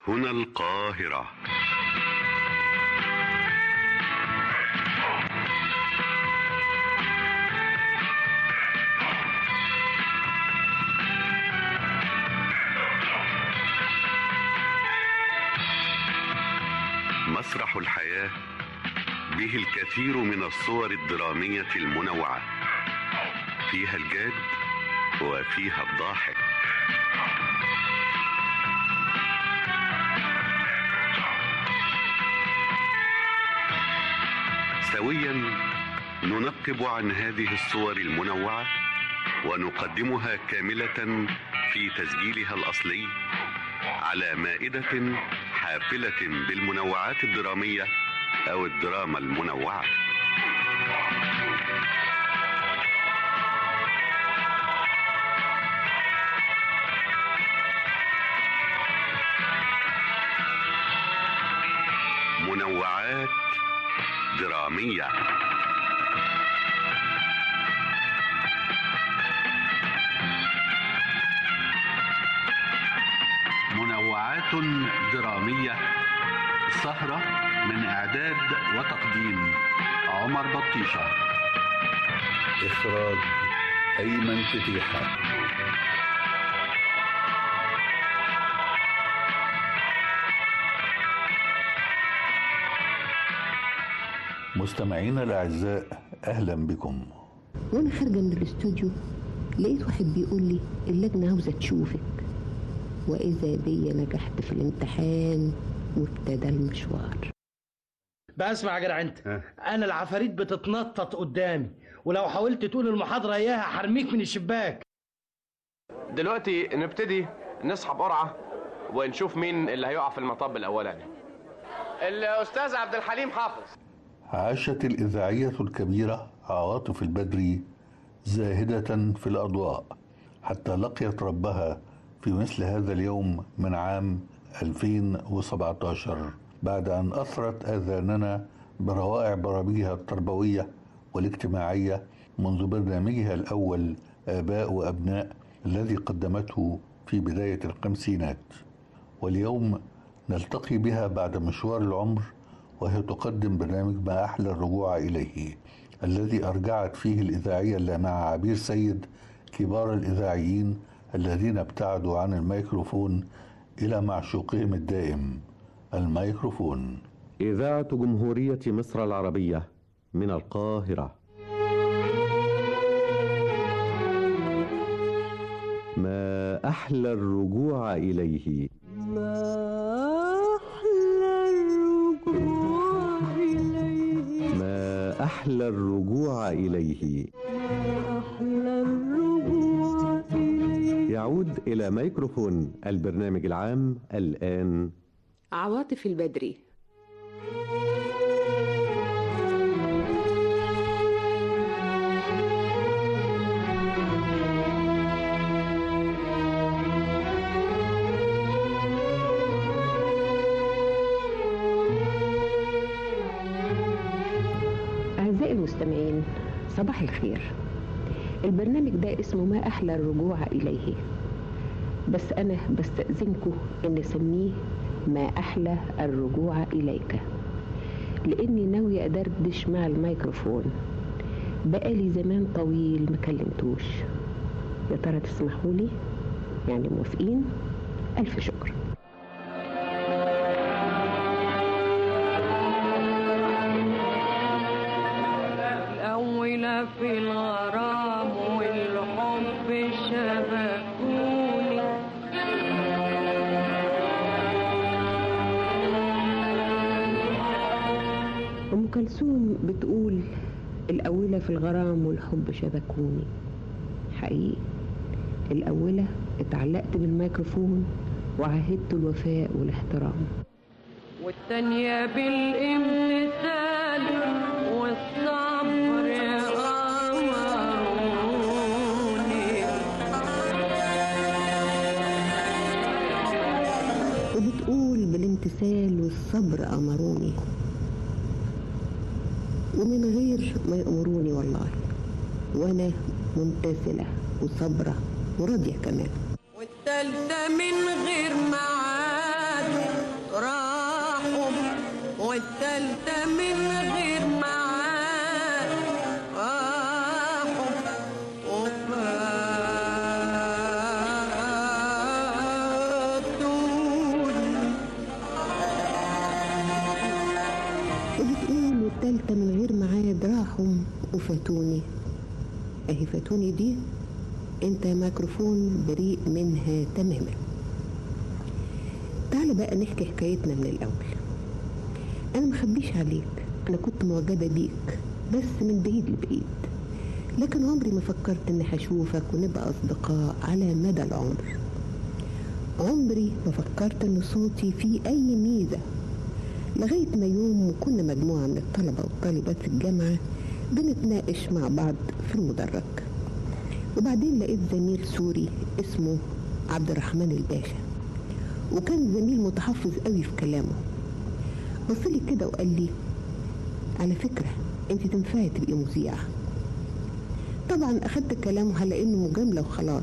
هنا القاهرة. مسرح الحياة به الكثير من الصور الدرامية المنوعة، فيها الجاد وفيها الضاحك. سويا ننقب عن هذه الصور المنوعة ونقدمها كاملة في تسجيلها الأصلي على مائدة حافلة بالمنوعات الدرامية أو الدراما المنوعة. منوعات درامية. منوعات درامية، سهرة من إعداد وتقديم عمر بطيشة، إخراج أيمن فتيحة. مستمعينا الأعزاء، أهلا بكم. وأنا خارجة من الاستوديو لقيت واحد بيقول لي اللجنة عاوزة تشوفك، وإذا بي نجحت في الامتحان وابتدى المشوار. بسمع يا جدع انت، انا العفاريت بتتنطط قدامي، ولو حاولت تقول المحاضرة اياها حرميك من الشباك. دلوقتي نبتدي نسحب قرعة ونشوف مين اللي هيقع في المطب الأولاني. الأستاذ عبد الحليم حافظ. عاشت الإذاعية الكبيرة عواطف البدري زاهدة في الأضواء حتى لقيت ربها في مثل هذا اليوم من عام 2017، بعد أن أثرت آذاننا بروائع برامجها التربوية والاجتماعية منذ برنامجها الأول آباء وأبناء الذي قدمته في بداية الخمسينات. واليوم نلتقي بها بعد مشوار العمر وهي تقدم برنامج ما أحلى الرجوع إليه، الذي أرجعت فيه الإذاعية اللامعة عبير سيد كبار الإذاعيين الذين ابتعدوا عن الميكروفون إلى معشوقهم الدائم، الميكروفون. إذاعة جمهورية مصر العربية من القاهرة. ما أحلى الرجوع إليه. ما أحلى الرجوع إليه. يعود إلى ميكروفون البرنامج العام الآن عواطف البدري. أعزائي المستمعين، صباح الخير. البرنامج ده اسمه ما أحلى الرجوع إليه، بس أنا بستأذنكم إن نسميه ما أحلى الرجوع إليك، لأني ناوية أدردش مع الميكروفون. بقالي زمان طويل مكلمتوش. يا ترى تسمحوا لي؟ يعني موافقين؟ ألف شكر. الأولى في الغرام والحب شبكوني، أم كلثوم بتقول الأولى في الغرام والحب شبكوني. حقيقي الأولى اتعلقت بالميكروفون وعهدت الوفاء والاحترام، والتانية بالامتثال والصبر غمروني. وبتقول بالامتثال والصبر أمروني، ومن غير ما يأمروني والله، وأنا ممتثلة وصبرة وراضية كمان. والتالتة من غير معاد التالتة من غير ميعاد راحوا وفاتوني. اهي فاتوني دي انت يا ميكروفون بريء منها تماما. تعال بقى نحكي حكايتنا من الاول. انا مخبيش عليك، انا كنت معجبة بيك بس من بعيد لبعيد، لكن عمري ما فكرت اني هشوفك ونبقى اصدقاء على مدى العمر. عمري ما فكرت ان صوتي فيه اي ميزة، لغاية ما يوم كنا مجموعة من الطلبة والطالبات في الجامعة بنتناقش مع بعض في المدرج، وبعدين لقيت زميل سوري اسمه عبد الرحمن الباشا، وكان زميل متحفظ قوي في كلامه. بصلي كده وقال لي على فكرة انت تنفعي تبقي مذيعة. طبعا اخدت كلامه على انه مجاملة وخلاص.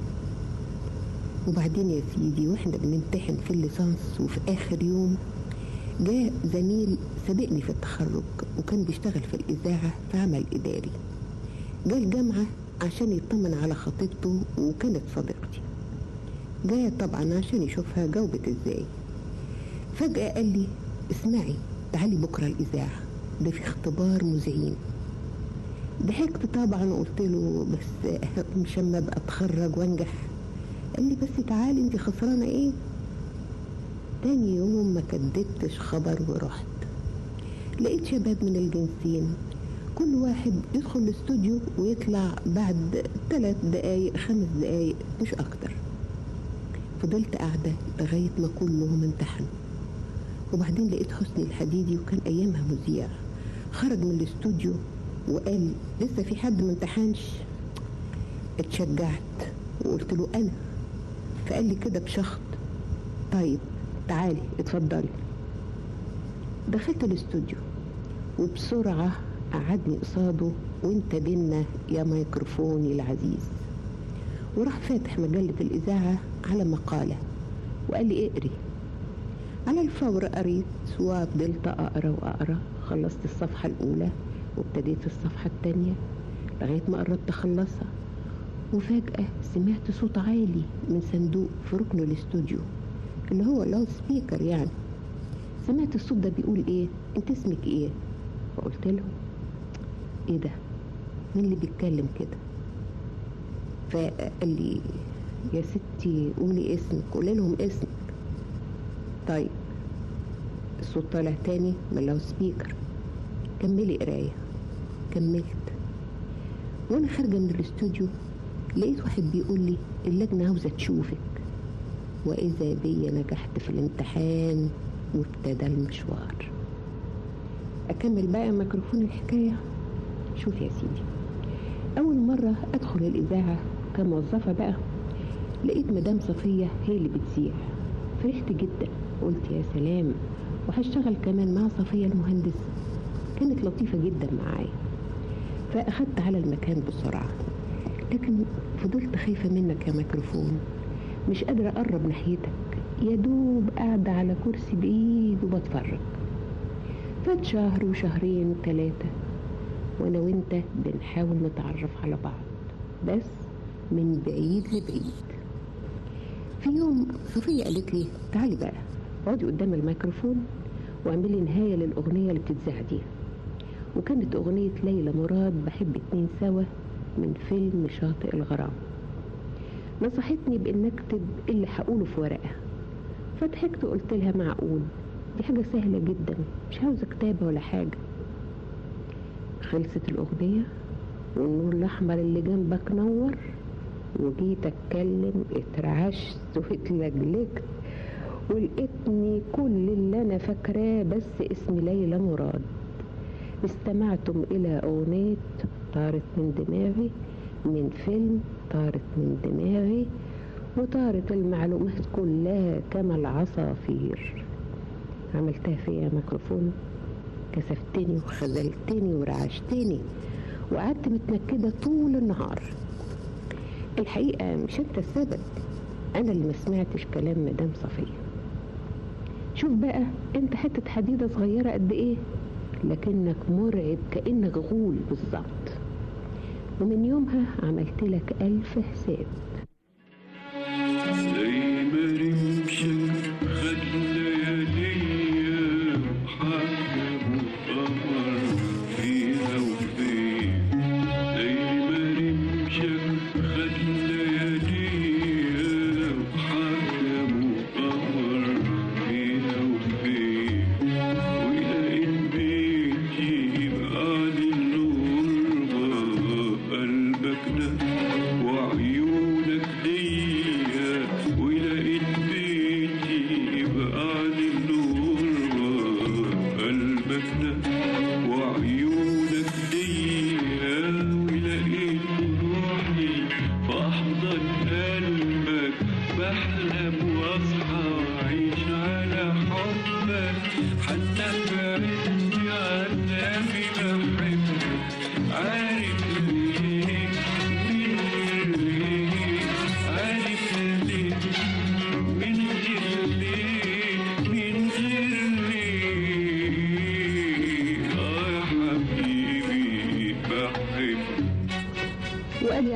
وبعدين يا سيدي واحنا بنمتحن في الليسانس وفي اخر يوم جاء زميل سبقني في التخرج وكان بيشتغل في الإذاعة في عمل إداري، جاء الجامعة عشان يطمن على خطيبته وكانت صديقتي. جاء طبعا عشان يشوفها جاوبت ازاي. فجأة قال لي اسمعي تعالي بكرة الإذاعة، ده في اختبار مذيعين. ضحكت طبعا وقلت له بس مش اما ابقى اتخرج وانجح. قال لي بس تعالي انت خسرانة ايه؟ تاني يوم ما كدبتش خبر ورحت. لقيت شباب من الجنسين كل واحد يدخل الاستوديو ويطلع بعد 3 دقايق 5 دقايق مش اكتر. فضلت قاعدة لغاية ما كلهم امتحنوا، وبعدين لقيت حسني الحديدي وكان ايامها مذيع خرج من الاستوديو وقال لسه في حد ما امتحنش. اتشجعت وقلت له انا. فقال لي كده بشخط طيب تعالي اتفضلي. دخلت الاستوديو وبسرعة قعدني قصاده وانت بينا يا ميكروفوني العزيز، وراح فاتح مجلة الإذاعة على مقالة وقال لي اقري. على الفور قريت وفضلت أقرأ وأقرأ. خلصت الصفحة الأولى وابتديت الصفحة الثانية لغاية ما قربت أخلصها، وفجأة سمعت صوت عالي من صندوق في ركن الاستوديو اللي هو لاود سبيكر يعني. سمعت الصوت ده بيقول ايه انت اسمك ايه؟ فقلت له ايه ده مين اللي بيتكلم كده؟ فقال لي يا ستي قولي اسمك. قولي لهم اسمك. طيب الصوت طالع تاني من اللاود سبيكر. كملي قرايه. كملت. وانا خارجه من الاستوديو لقيت واحد بيقول لي اللجنه عاوزه تشوفك. وإذا بي نجحت في الامتحان وابتدى المشوار. أكمل بقى ميكروفون الحكاية. شوف يا سيدي، أول مرة أدخل الإذاعة كموظفة بقى لقيت مدام صفية هي اللي بتذيع. فرحت جدا، قلت يا سلام وهشتغل كمان مع صفية المهندس. كانت لطيفة جدا معايا، فأخدت على المكان بسرعة. لكن فضلت خايفة منك يا ميكروفون، مش قادرة أقرب ناحيتك، يا دوب قاعدة على كرسي بعيد وبتفرج. فات شهر وشهرين 3 وأنا وإنت بنحاول نتعرف على بعض بس من بعيد لبعيد. في يوم صفية قالت لي تعالي بقى اقعدي قدام الميكروفون واعملي نهاية للأغنية اللي بتتذاع دي. وكانت أغنية ليلى مراد بحب 2 سوا من فيلم شاطئ الغرام. نصحتني بان اكتب اللي هقوله في ورقه، فضحكت وقلت لها معقول، دي حاجه سهله جدا مش عاوزه كتابه ولا حاجه. خلصت الاغنيه والنور الاحمر اللي جنبك نور، وجيت اتكلم اترعشت واتلجلجت ولقيتني كل اللي انا فاكراه بس اسم ليلى مراد. استمعتم الى اغنيه طارت من دماغي من فيلم طارت من دماغي، وطارت المعلومات كلها كما العصافير. عملتها فيا ميكروفون، كسفتني وخذلتني ورعشتني وقعدت متنكدة طول النهار. الحقيقة مش انت السبب، انا اللي ما سمعتش كلام مدام صفية. شوف بقى انت حتة حديدة صغيرة قد ايه، لكنك مرعب كأنك غول بالظبط. ومن يومها عملت لك 1000 حساب. زي ما رمشك خد لياليا وحجب وقمر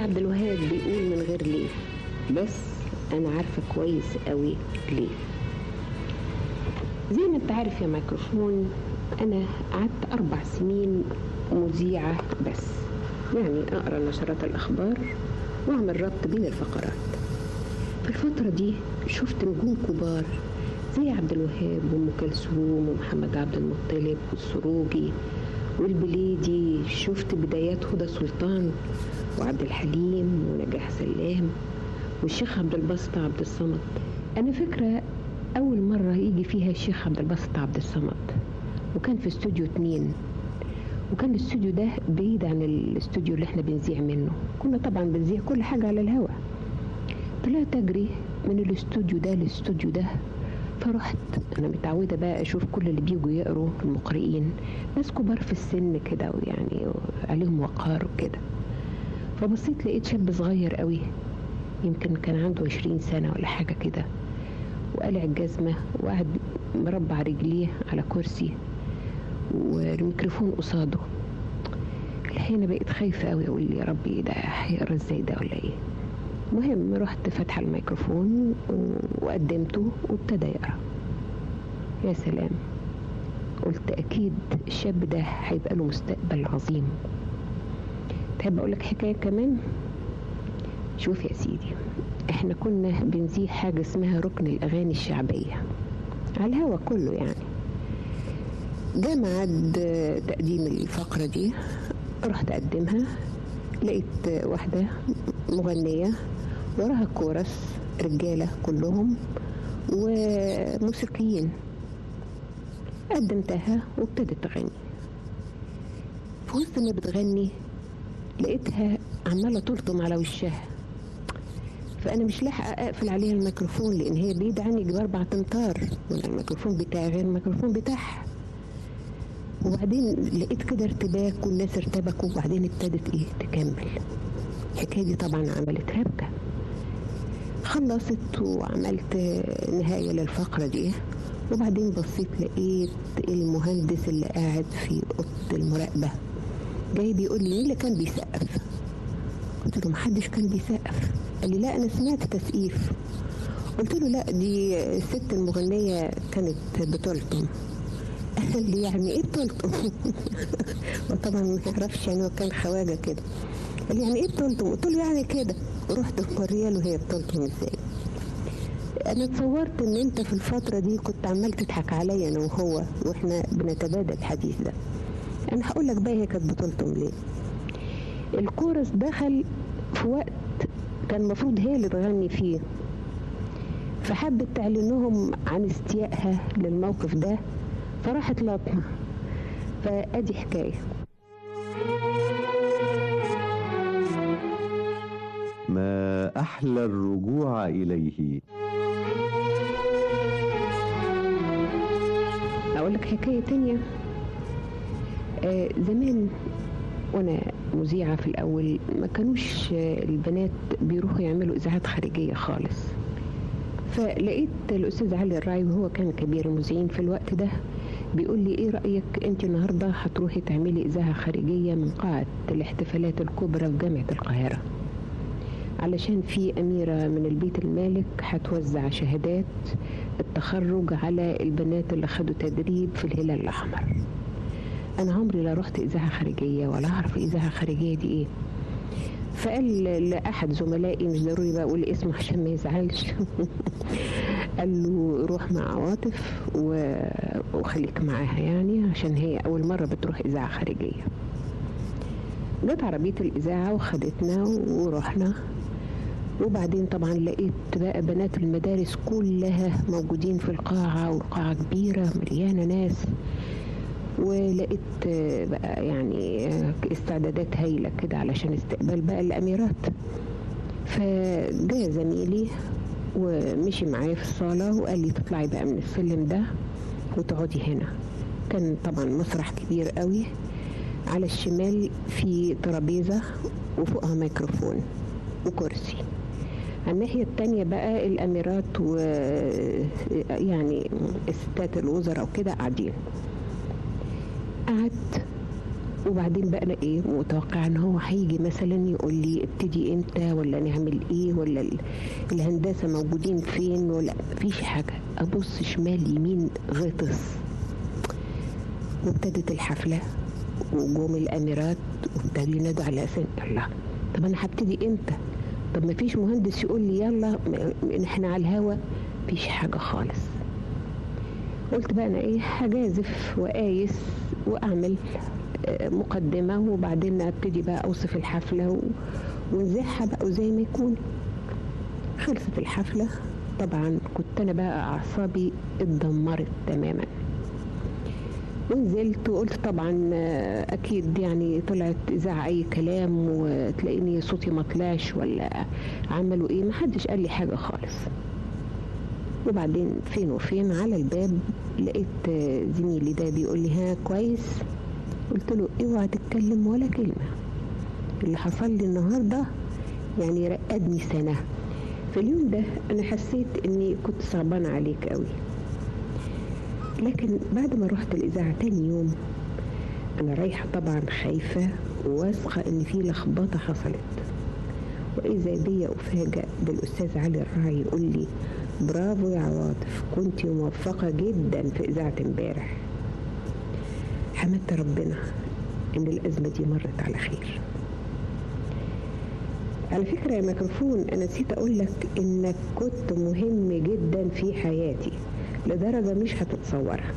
عبد الوهاب بيقول من غير ليه، بس انا عارفه كويس قوي ليه. زي ما انت عارف يا ميكروفون، انا قعدت 4 سنين مذيعه بس، يعني اقرا نشرات الاخبار واعمل ربط بين الفقرات. في الفتره دي شفت نجوم كبار زي عبد الوهاب وام كلثوم ومحمد عبد المطلب والسروجي والبليدي، شفت بدايات هدى سلطان وعبد الحليم ونجاح سلام والشيخ عبد الباسط عبد الصمد. انا فاكره اول مره يجي فيها الشيخ عبد الباسط عبد الصمد، وكان في استوديو 2، وكان الاستوديو ده بعيد عن الاستوديو اللي احنا بنذيع منه. كنا طبعا بنذيع كل حاجه على الهواء. طلعت اجري من الاستوديو ده للاستوديو ده، فرحت. انا متعوده بقى اشوف كل اللي بيجوا يقروا المقرئين ناس كبار في السن كده، ويعني عليهم وقار وكده. فبصيت لقيت شاب صغير قوي، يمكن كان عنده 20 سنه ولا حاجه كده، وقلع الجزمه وقعد مربع رجليه على كرسي والميكروفون قصاده. الحين بقيت خايفه قوي، اقول يا ربي ده هيقرا ازاي ده ولا ايه. المهم رحت فاتحه الميكروفون وقدمته وابتدى يقرا. يا سلام، قلت اكيد الشاب ده هيبقى له مستقبل عظيم. تحب اقول لك حكايه كمان؟ شوف يا سيدي، احنا كنا بنذيع حاجه اسمها ركن الاغاني الشعبيه على الهوا كله. يعني جاء ميعاد تقديم الفقره دي، رحت اقدمها، لقيت واحده مغنيه وراها كورس رجاله كلهم وموسيقيين. قدمتها وابتدت تغني. في وسط ما بتغني لقيتها عماله تلطم على وشها، فانا مش لاحقه اقفل عليها الميكروفون لان هي بعيده عني ب4 امتار، وانا الميكروفون بتاعي غير الميكروفون بتاعها. وبعدين لقيت كده ارتباك والناس ارتبكوا، وبعدين ابتدت تكمل. الحكايه دي طبعا عملت ربكه. خلصت وعملت نهايه للفقره دي، وبعدين بصيت لقيت المهندس اللي قاعد في اوضه المراقبه جاي بيقول لي مين اللي كان بيسقف؟ قلت له محدش كان بيسقف. قال لي لا انا سمعت تسقيف. قلت له لا دي الست المغنيه كانت بتلطم. قال لي يعني ايه بتلطم؟ وطبعا ما يعرفش، يعني هو كان خواجه كده. قال لي يعني ايه بتلطم؟ قلت له يعني كده، ورحت موريه له هي بتلطم ازاي. انا اتصورت ان انت في الفتره دي كنت عمال تضحك عليا انا وهو واحنا بنتبادل الحديث ده. انا هقول لك بقى هي كانت بتلطم ليه. الكورس دخل في وقت كان المفروض هي اللي تغني فيه، فحبت تعلنهم عن استيائها للموقف ده، فراحت لطمة. فادي حكايه. ما أحلى الرجوع إليه. اقول لك حكايه تانية. زمان وانا مذيعه في الاول ما كانوش البنات بيروحوا يعملوا اذاعات خارجيه خالص. فلقيت الاستاذ علي الراعي وهو كان كبير المذيعين في الوقت ده بيقول لي ايه رايك انت النهارده هتروحي تعملي اذاعه خارجيه من قاعه الاحتفالات الكبرى في جامعه القاهره، علشان في اميره من البيت المالك هتوزع شهادات التخرج على البنات اللي خدوا تدريب في الهلال الاحمر. انا عمري لا رحت اذاعه خارجيه ولا اعرف اذاعه خارجيه دي ايه. فقال لاحد زملائي، مش ضروري بقى اقول اسمه عشان ما يزعلش، قال له روح مع عواطف وخليك معاها، يعني عشان هي اول مره بتروح اذاعه خارجيه. جت عربيه الاذاعه وخدتنا ورحنا، وبعدين طبعا لقيت بقى بنات المدارس كلها موجودين في القاعه، والقاعه كبيره مليانه ناس، ولقيت بقى يعني استعدادات هايله كده علشان استقبال بقى الاميرات. فجاء زميلي ومشي معايا في الصاله وقال لي تطلعي بقى من السلم ده وتقعدي هنا. كان طبعا مسرح كبير قوي، على الشمال في ترابيزه وفوقها ميكروفون وكرسي، على الناحيه التانيه بقى الاميرات ويعني الستات الوزراء وكده قاعدين. قعدت وبعدين بقى انا ايه متوقع ان هو هيجي مثلا يقول لي ابتدي امتى ولا نعمل ايه ولا الهندسه موجودين فين ولا مفيش حاجه. ابص شمال يمين غطس. وابتدت الحفله وجوم الاميرات وابتدوا ينادوا على اساس الله، طب انا هبتدي امتى؟ طب مفيش مهندس يقول لي يلا احنا على الهوا؟ مفيش حاجه خالص. قلت بقى انا ايه هجازف واقايس واعمل مقدمة وبعدين ابتدي بقى اوصف الحفلة ونزحها بقى زي ما يكون. خلصت الحفلة طبعا كنت انا بقى اعصابي اتدمرت تماما، ونزلت وقلت طبعا اكيد يعني طلعت اذاعة اي كلام وتلاقيني صوتي ما طلعش ولا عملوا ايه، محدش قال لي حاجة خالص. وبعدين فين وفين على الباب لقيت زميلي ده بيقول لي ها كويس؟ قلت له اوعى تتكلم ولا كلمة، اللي حصل لي النهاردة يعني رقدني سنة. في اليوم ده انا حسيت اني كنت صعبانة عليك قوي. لكن بعد ما رحت الإذاعة تاني يوم انا رايحة طبعا خايفة وواثقة ان في لخبطة حصلت، واذا بيا افاجأ بالاستاذ علي الراعي يقول لي برافو يا عواطف، كنت موفقة جدا في إذاعة امبارح. حمدت ربنا ان الازمة دي مرت على خير. على فكرة يا ميكروفون انا نسيت اقول لك انك كنت مهم جدا في حياتي لدرجة مش هتتصورها.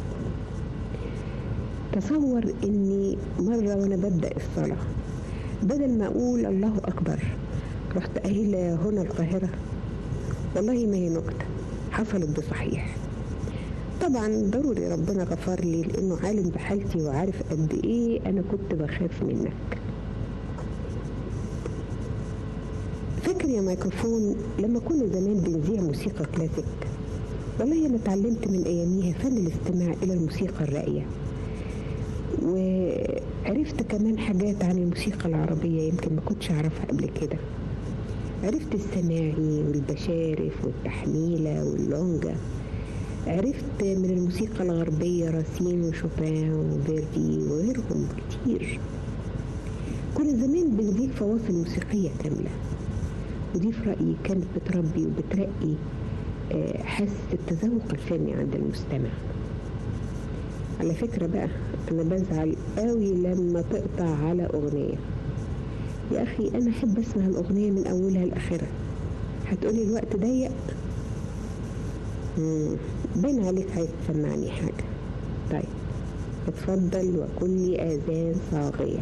تصور اني مرة وانا ببدأ الصلاة بدل ما اقول الله اكبر رحت قايلة هنا القاهرة. والله ما هي نكتة، حصلت بصحيح. طبعا ضروري ربنا غفر لي لانه عالم بحالتي وعارف قد ايه انا كنت بخاف منك. فاكر يا ميكروفون لما كنا زمان بنذيع موسيقى كلاسيك؟ والله انا اتعلمت من اياميها فن الاستماع الى الموسيقى الراقية، وعرفت كمان حاجات عن الموسيقى العربية يمكن ما كنتش اعرفها قبل كده. عرفت السماعي والبشارف والتحميلة واللونجا. عرفت من الموسيقى الغربية راسين وشوبان وفيردي وغيرهم كتير. كنا زمان بنذيع فواصل موسيقية كاملة، ودي في رأيي كانت بتربي وبترقي حاسة التذوق الفني عند المستمع. على فكرة بقى أنا بزعل قوي لما تقطع على أغنية. يا أخي أنا أحب أسمع الأغنية من أولها لآخرها. هتقولي الوقت ضيق؟ باين عليك عايز تسمعني حاجة. طيب اتفضل وكل آذان صاغية.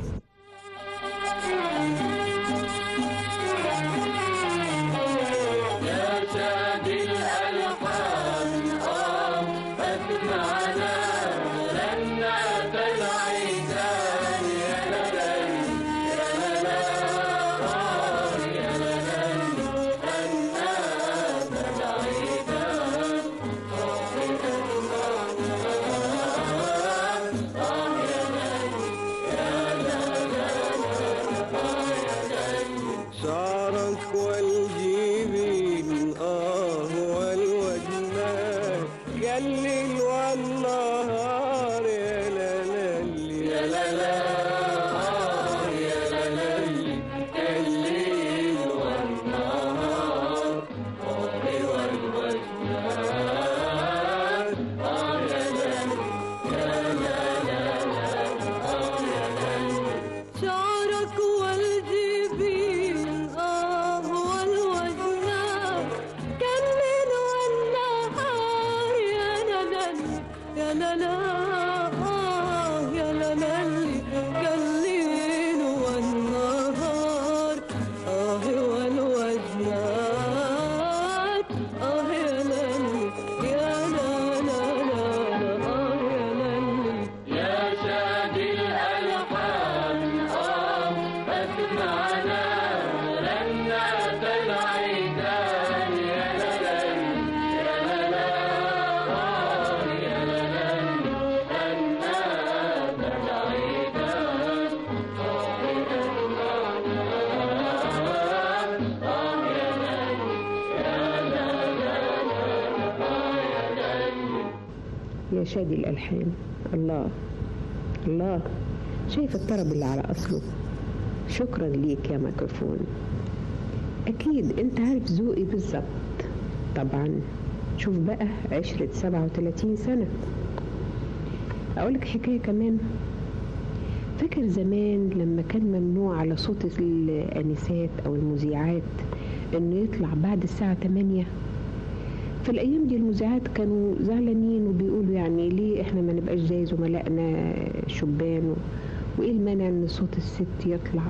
يا شادي الألحان، الله الله شايف الطرب اللي على أصله. شكرا ليك يا ميكروفون. أكيد أنت عارف ذوقي بالظبط. طبعا شوف بقى 37 سنة. أقولك حكاية كمان. فاكر زمان لما كان ممنوع على صوت الآنسات أو المذيعات إنه يطلع بعد الساعة 8؟ في الأيام دي المذيعات كانوا زعلانين وبيقولوا يعني ليه إحنا ما نبقاش زي زملائنا شبان، وإيه المانع إن صوت الست يطلع.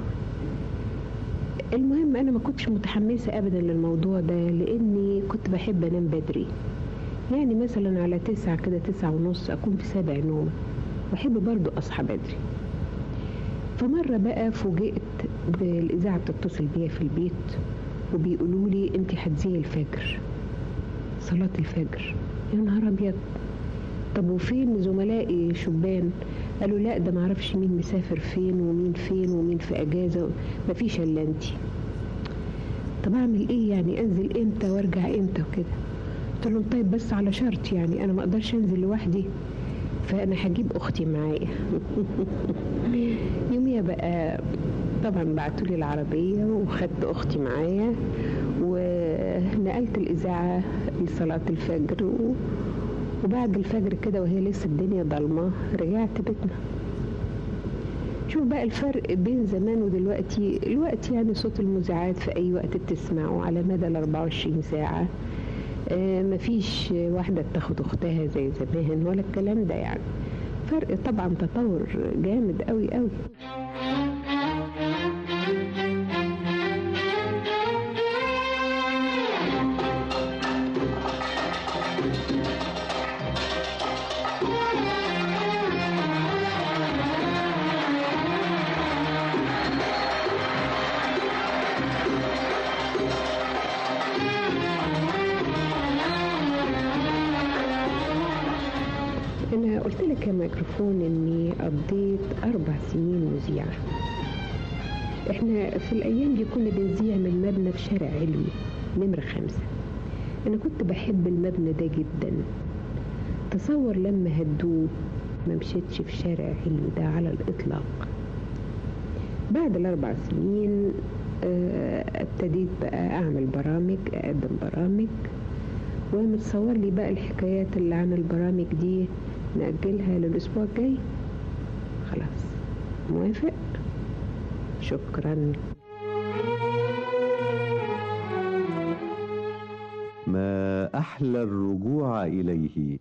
المهم أنا ما كنتش متحمسة أبدا للموضوع ده، لأني كنت بحب أنام بدري، يعني مثلا على 9 كده 9:30 أكون في 7 نوم. بحب برضو أصحى بدري. فمرة بقى فوجئت بالإذاعة بتتصل بيا في البيت وبيقولوا لي أنت هتذيعي الفجر، صلاة الفجر. يا نهار أبيض! طب وفين زملائي شبان؟ قالوا لا، ده معرفش مين مسافر فين ومين فين ومين في أجازة، مفيش إلا أنتي. طب أعمل إيه يعني؟ أنزل إمتى وأرجع إمتى وكده؟ قلت لهم طيب بس على شرط، يعني أنا ما أقدرش أنزل لوحدي، فأنا هجيب أختي معايا. يوميها بقى طبعا بعتولي العربية وخدت أختي معايا ونقلت الإذاعة لصلاة الفجر، وبعد الفجر كده وهي لسه الدنيا ضلمة رجعت بيتنا. شوف بقى الفرق بين زمان ودلوقتي. الوقت يعني صوت المذيعات في أي وقت بتسمعه على مدى 24 ساعة. مفيش واحدة تاخد أختها زي زمان ولا الكلام ده، يعني فرق طبعا، تطور جامد قوي قوي. أنا قلت لك يا ميكروفون إني قضيت 4 سنين مذيعة. إحنا في الأيام دي كنا بنذيع من مبنى في شارع علوي نمرة 5. أنا كنت بحب المبنى ده جدا. تصور لما هدوه ما مشيتش في شارع علوي ده على الإطلاق. بعد ال4 سنين ابتديت بقى أعمل برامج، أقدم برامج، ومتصور لي بقى الحكايات اللي عن البرامج دي نأجلها للأسبوع الجاي. خلاص موافق؟ شكرا. ما أحلى الرجوع إليه.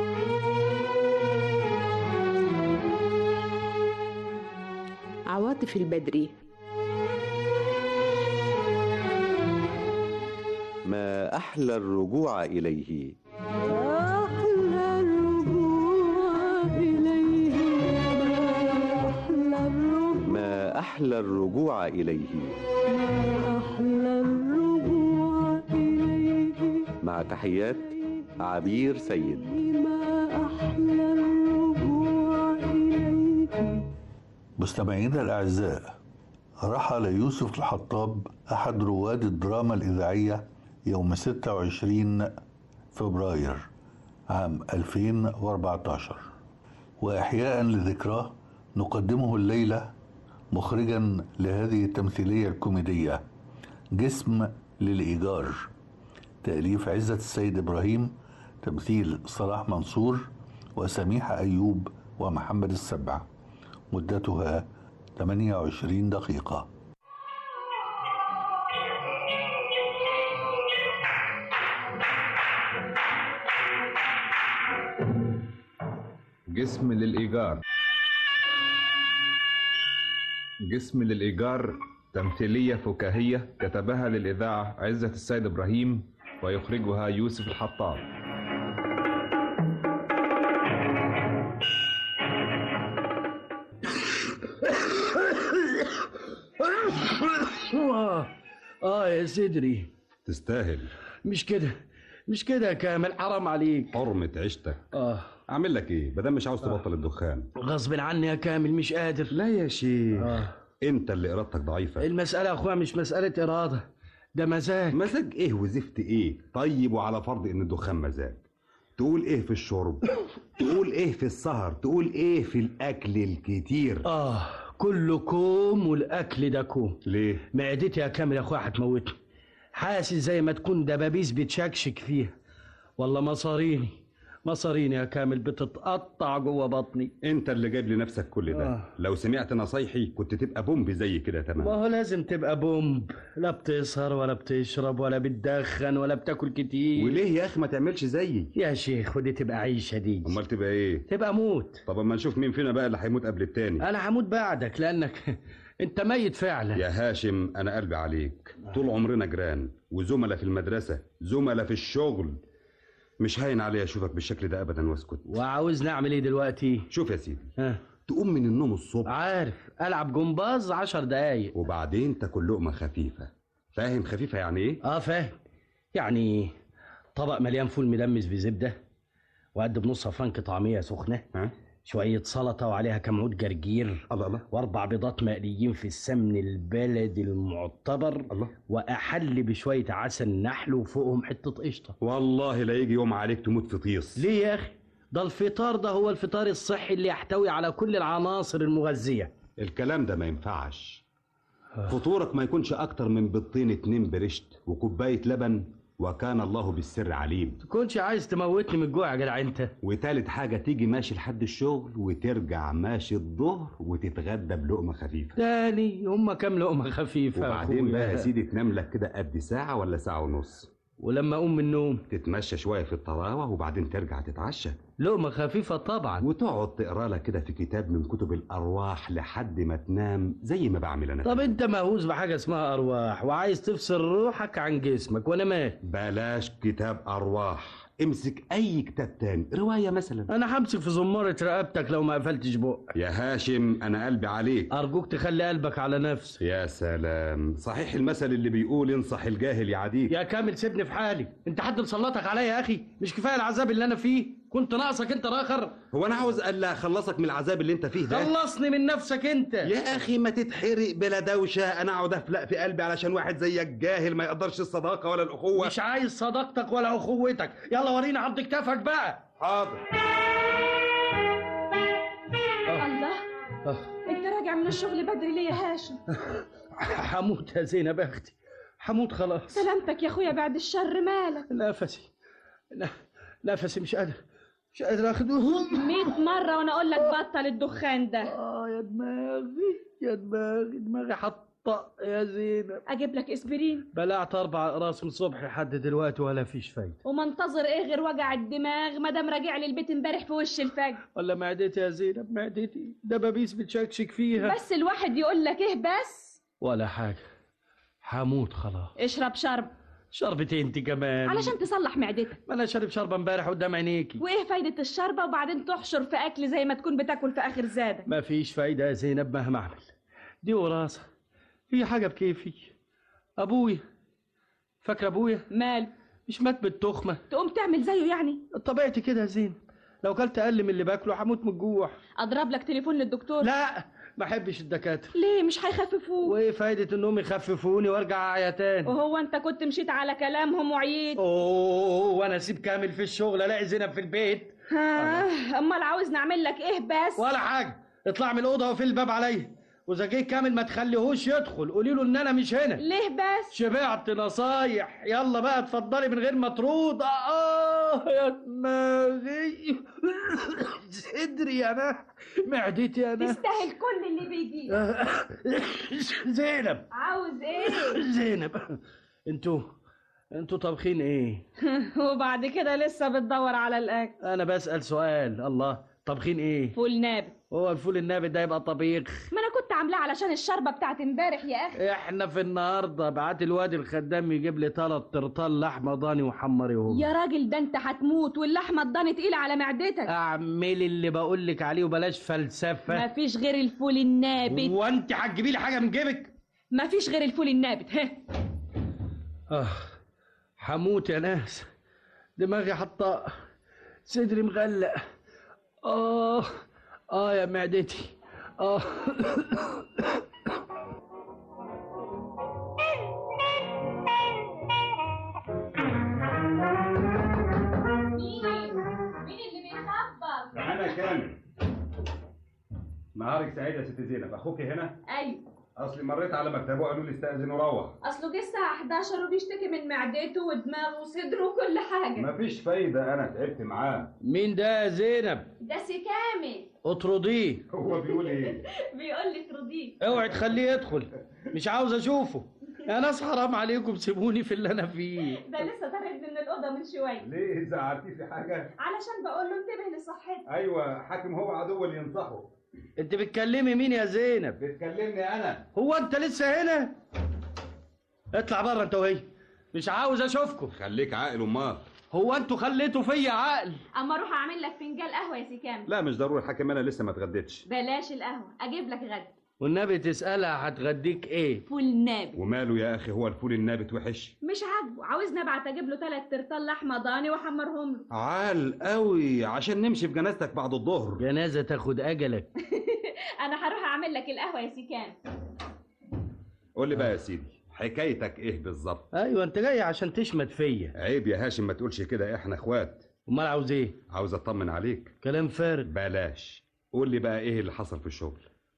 عواطف البدري. ما أحلى الرجوع إليه. ما أحلى الرجوع إليه. مع تحيات عبير سيد. مستمعينا الأعزاء، رحل يوسف الحطاب أحد رواد الدراما الإذاعية يوم 26 فبراير عام 2014، وإحياء لذكراه نقدمه الليلة مخرجا لهذه التمثيلية الكوميدية جسم للإيجار، تأليف عزت السيد إبراهيم، تمثيل صلاح منصور وسميحة أيوب ومحمد السبع، مدتها 28 دقيقة. جسم للإيجار. جسم للإيجار تمثيلية فكاهية كتبها للإذاعة عزت السيد إبراهيم ويخرجها يوسف الحطاب. يا صدري. تستاهل. مش كده يا كامل، حرام عليك. حرمة عيشتك. اعمل لك ايه بدل مش عاوز تبطل الدخان؟ غصب عني يا كامل، مش قادر. لا يا شيخ، انت اللي ارادتك ضعيفة. المسألة يا اخويا مش مسألة إرادة، ده مزاج. مزاج ايه وزفت ايه؟ طيب وعلى فرض ان الدخان مزاج، تقول ايه في الشرب، تقول ايه في السهر، تقول ايه في الاكل الكتير. كله كوم والاكل ده كوم. ليه؟ معدتي يا كامل يا اخويا هتموتني، حاسس زي ما تكون دبابيس بتشكشك فيها، والله مصاريني يا كامل بتتقطع جوه بطني. انت اللي جايب لنفسك كل ده. لو سمعت نصايحي كنت تبقى بومب زي كده تمام. ما هو لازم تبقى بومب، لا بتسهر ولا بتشرب ولا بتدخن ولا بتاكل كتير. وليه يا اخي ما تعملش زيي يا شيخ؟ ودي تبقى عيشه دي. امال تبقى ايه؟ تبقى موت. طب اما نشوف مين فينا بقى اللي هيموت قبل التاني. انا هموت بعدك لانك انت ميت فعلا. يا هاشم انا قلبي عليك، طول عمرنا جيران وزملاء في المدرسه، زملاء في الشغل، مش هاين عليا اشوفك بالشكل ده ابدا واسكت. وعاوزني اعمل ايه دلوقتي؟ شوف يا سيدي، تقوم من النوم الصبح، عارف، العب جمباز 10 دقايق وبعدين تاكل لقمه خفيفه. فاهم خفيفه يعني ايه؟ فاهم. يعني طبق مليان فول مدمس بزبده، وقد بنص فرنك طعميه سخنه، شويه سلطه وعليها كم عود جرجير، الله، واربع بيضات مقليين في السمن البلدي المعتبر، الله، واحل بشويه عسل نحل وفوقهم حته قشطه. والله لا يجي يوم عليك تموت في طيس. ليه يا اخي؟ ده الفطار ده هو الفطار الصحي اللي يحتوي على كل العناصر المغذيه. الكلام ده ما ينفعش. فطورك ما يكونش اكتر من بيضتين 2 برشت وكوبايه لبن، وكان الله بالسر عليم. تكونش عايز تموتني من الجوع يا جدع انت. وتالت حاجه، تيجي ماشي لحد الشغل وترجع ماشي الظهر وتتغدى بلقمه خفيفه. تاني هم كام لقمه خفيفه؟ وبعدين بقى يا سيدي تنام لك كده قد ساعه ولا ساعه ونص، ولما اقوم من النوم تتمشى شويه في الطراوه وبعدين ترجع تتعشى. لقمه خفيفه طبعا. وتقعد تقرا لك كده في كتاب من كتب الارواح لحد ما تنام زي ما بعمل انا. طب انت مهووس بحاجه اسمها ارواح وعايز تفصل روحك عن جسمك، وانا مال. بلاش كتاب ارواح، امسك اي كتاب تاني، روايه مثلا. انا همسك في زمارة رقبتك لو ما قفلتش بقك. يا هاشم انا قلبي عليك. ارجوك تخلي قلبك على نفسك. يا سلام، صحيح المثل اللي بيقول انصح الجاهل يعاديك. يا كامل سيبني في حالي، انت حد مسلطك عليا يا اخي؟ مش كفايه العذاب اللي انا فيه؟ كنت ناقصك انت راخر؟ هو انا عاوز الا اخلصك من العذاب اللي انت فيه ده؟ خلصني من نفسك انت يا اخي. ما تتحرق بلا دوشه، انا اقعد افلق في قلبي علشان واحد زيك جاهل ما يقدرش الصداقه ولا الاخوه. مش عايز صداقتك ولا اخوتك، يلا ورينا عض كتافك بقى. حاضر. الله، انت راجع من الشغل بدري ليه يا هاشم؟ حموت يا زينب يا اختي، حموت خلاص. سلامتك يا اخويا، بعد الشر مالك؟ نفسي مش قادر اخده 100 مرة وانا اقول لك بطل الدخان ده. يا دماغي حطة يا زينب. اجيب لك اسبرين؟ بلعت 4 اقراص من الصبح لحد دلوقتي ولا فيش فايدة. ومنتظر ايه غير وجع الدماغ ما دام راجع لي البيت امبارح في وش الفجر؟ ولا معدتي يا زينب، معدتي دبابيس بتشكشك فيها. بس الواحد يقول لك ايه بس؟ ولا حاجة، حموت خلاص. اشرب شربتين انت كمان علشان تصلح معدتك. ما انا شارب شربه امبارح قدام عينيكي. وايه فايده الشربه وبعدين تحشر في اكل زي ما تكون بتاكل في اخر زادك؟ ما فيش فايده يا زينب مهما اعمل، دي وراثه، هي حاجه بكيفي. ابويا، فاكره ابويا؟ ماله؟ مش مات بالتخمه؟ تقوم تعمل زيه يعني؟ طبيعتي كده يا زينب، لو كلت اقل من اللي باكله هموت من الجوع. اضرب لك تليفون للدكتور؟ لا، ما احبش الدكاتره. ليه مش هيخففوك؟ وايه فايده انهم يخففوني وارجع اعيا تاني؟ وهو انت كنت مشيت على كلامهم وعييت؟ وانا اسيب كامل في الشغل الاقي زينب في البيت؟ امال عاوز نعمل لك ايه بس؟ ولا حاجه، اطلع من الاوضه وفي الباب عليا، واذا جه كامل ما تخليهوش يدخل، قولي له ان انا مش هنا. ليه بس؟ شبعت نصايح، يلا بقى اتفضلي من غير ما تروض. يا دماغي صدري انا، معدتي انا. تستاهل كل اللي بيجي. زينب، عاوز ايه؟ زينب، انتوا طابخين ايه؟ وبعد كده لسه بتدور على الاكل؟ انا بسأل سؤال. الله، طابخين ايه؟ فول نابت. هو الفول النابت ده يبقى طبيخ؟ ما انا كنت عاملاه علشان الشوربه بتاعت امبارح يا اخي. احنا في النهارده بعت الواد الخدام يجيب لي 3 ترطال لحمه ضاني وحمريهم. يا راجل ده انت هتموت واللحمه الضاني تقيله على معدتك. اعملي اللي بقول لك عليه وبلاش فلسفه. مفيش غير الفول النابت. وانت هتجيبي لي حاجه من جيبك؟ مفيش غير الفول النابت. حموت يا ناس، دماغي حطة، صدري مغلق. يا معدتي. انا كامل. نهارك سعيد يا ست زينب. اخوك هنا؟ ايوه. اصلي مريت على مكتبه قالوا لي استاذن وروح. اصله جه الساعه 11 وبيشتكي من معدته ودماغه وصدره وكل حاجه. مفيش فايده، انا تعبت معاه. مين ده يا زينب؟ ده سي كامل. اطرديه. هو بيقول ايه؟ بيقول لي اطرديه. اوعي تخليه يدخل، مش عاوز اشوفه. يا ناس حرام عليكم، سيبوني في اللي انا فيه. ده لسه طارد من الاوضه من شويه. ليه زعلتيه في حاجه؟ علشان بقول له انتبه لصحتك. ايوه حاكم هو عدو اللي ينصحه. انت بتكلمي مين يا زينب؟ بتكلمني انا. هو انت لسه هنا؟ اطلع بره انت وهي، مش عاوز اشوفكم. خليك عاقل امال. هو انتوا خليتوا فيا عقل؟ اما اروح اعمل لك فنجان قهوه يا سي كامل. لا مش ضروري حاكم، انا لسه ما اتغديتش. بلاش القهوه، اجيب لك غدا. والنبي تسالها هتغديك ايه؟ فول نابت. وماله يا اخي، هو الفول النابت وحش؟ مش عاجبه، عاوزني ابعت اجيب له 3 ترطال لحمه ضاني واحمرهم له. عال قوي عشان نمشي في جنازتك بعد الظهر. جنازه تاخد اجلك. انا هروح اعمل لك القهوه يا سي كامل. قول لي بقى يا سيدي، حكايتك ايه بالظبط؟ ايوه انت جاي عشان تشمت فيا. عيب يا هاشم ما تقولش كده، احنا اخوات. امال عاوز ايه؟ عاوز اطمن عليك. كلام فارغ. بلاش. قول لي بقى ايه اللي حصل في الشغل؟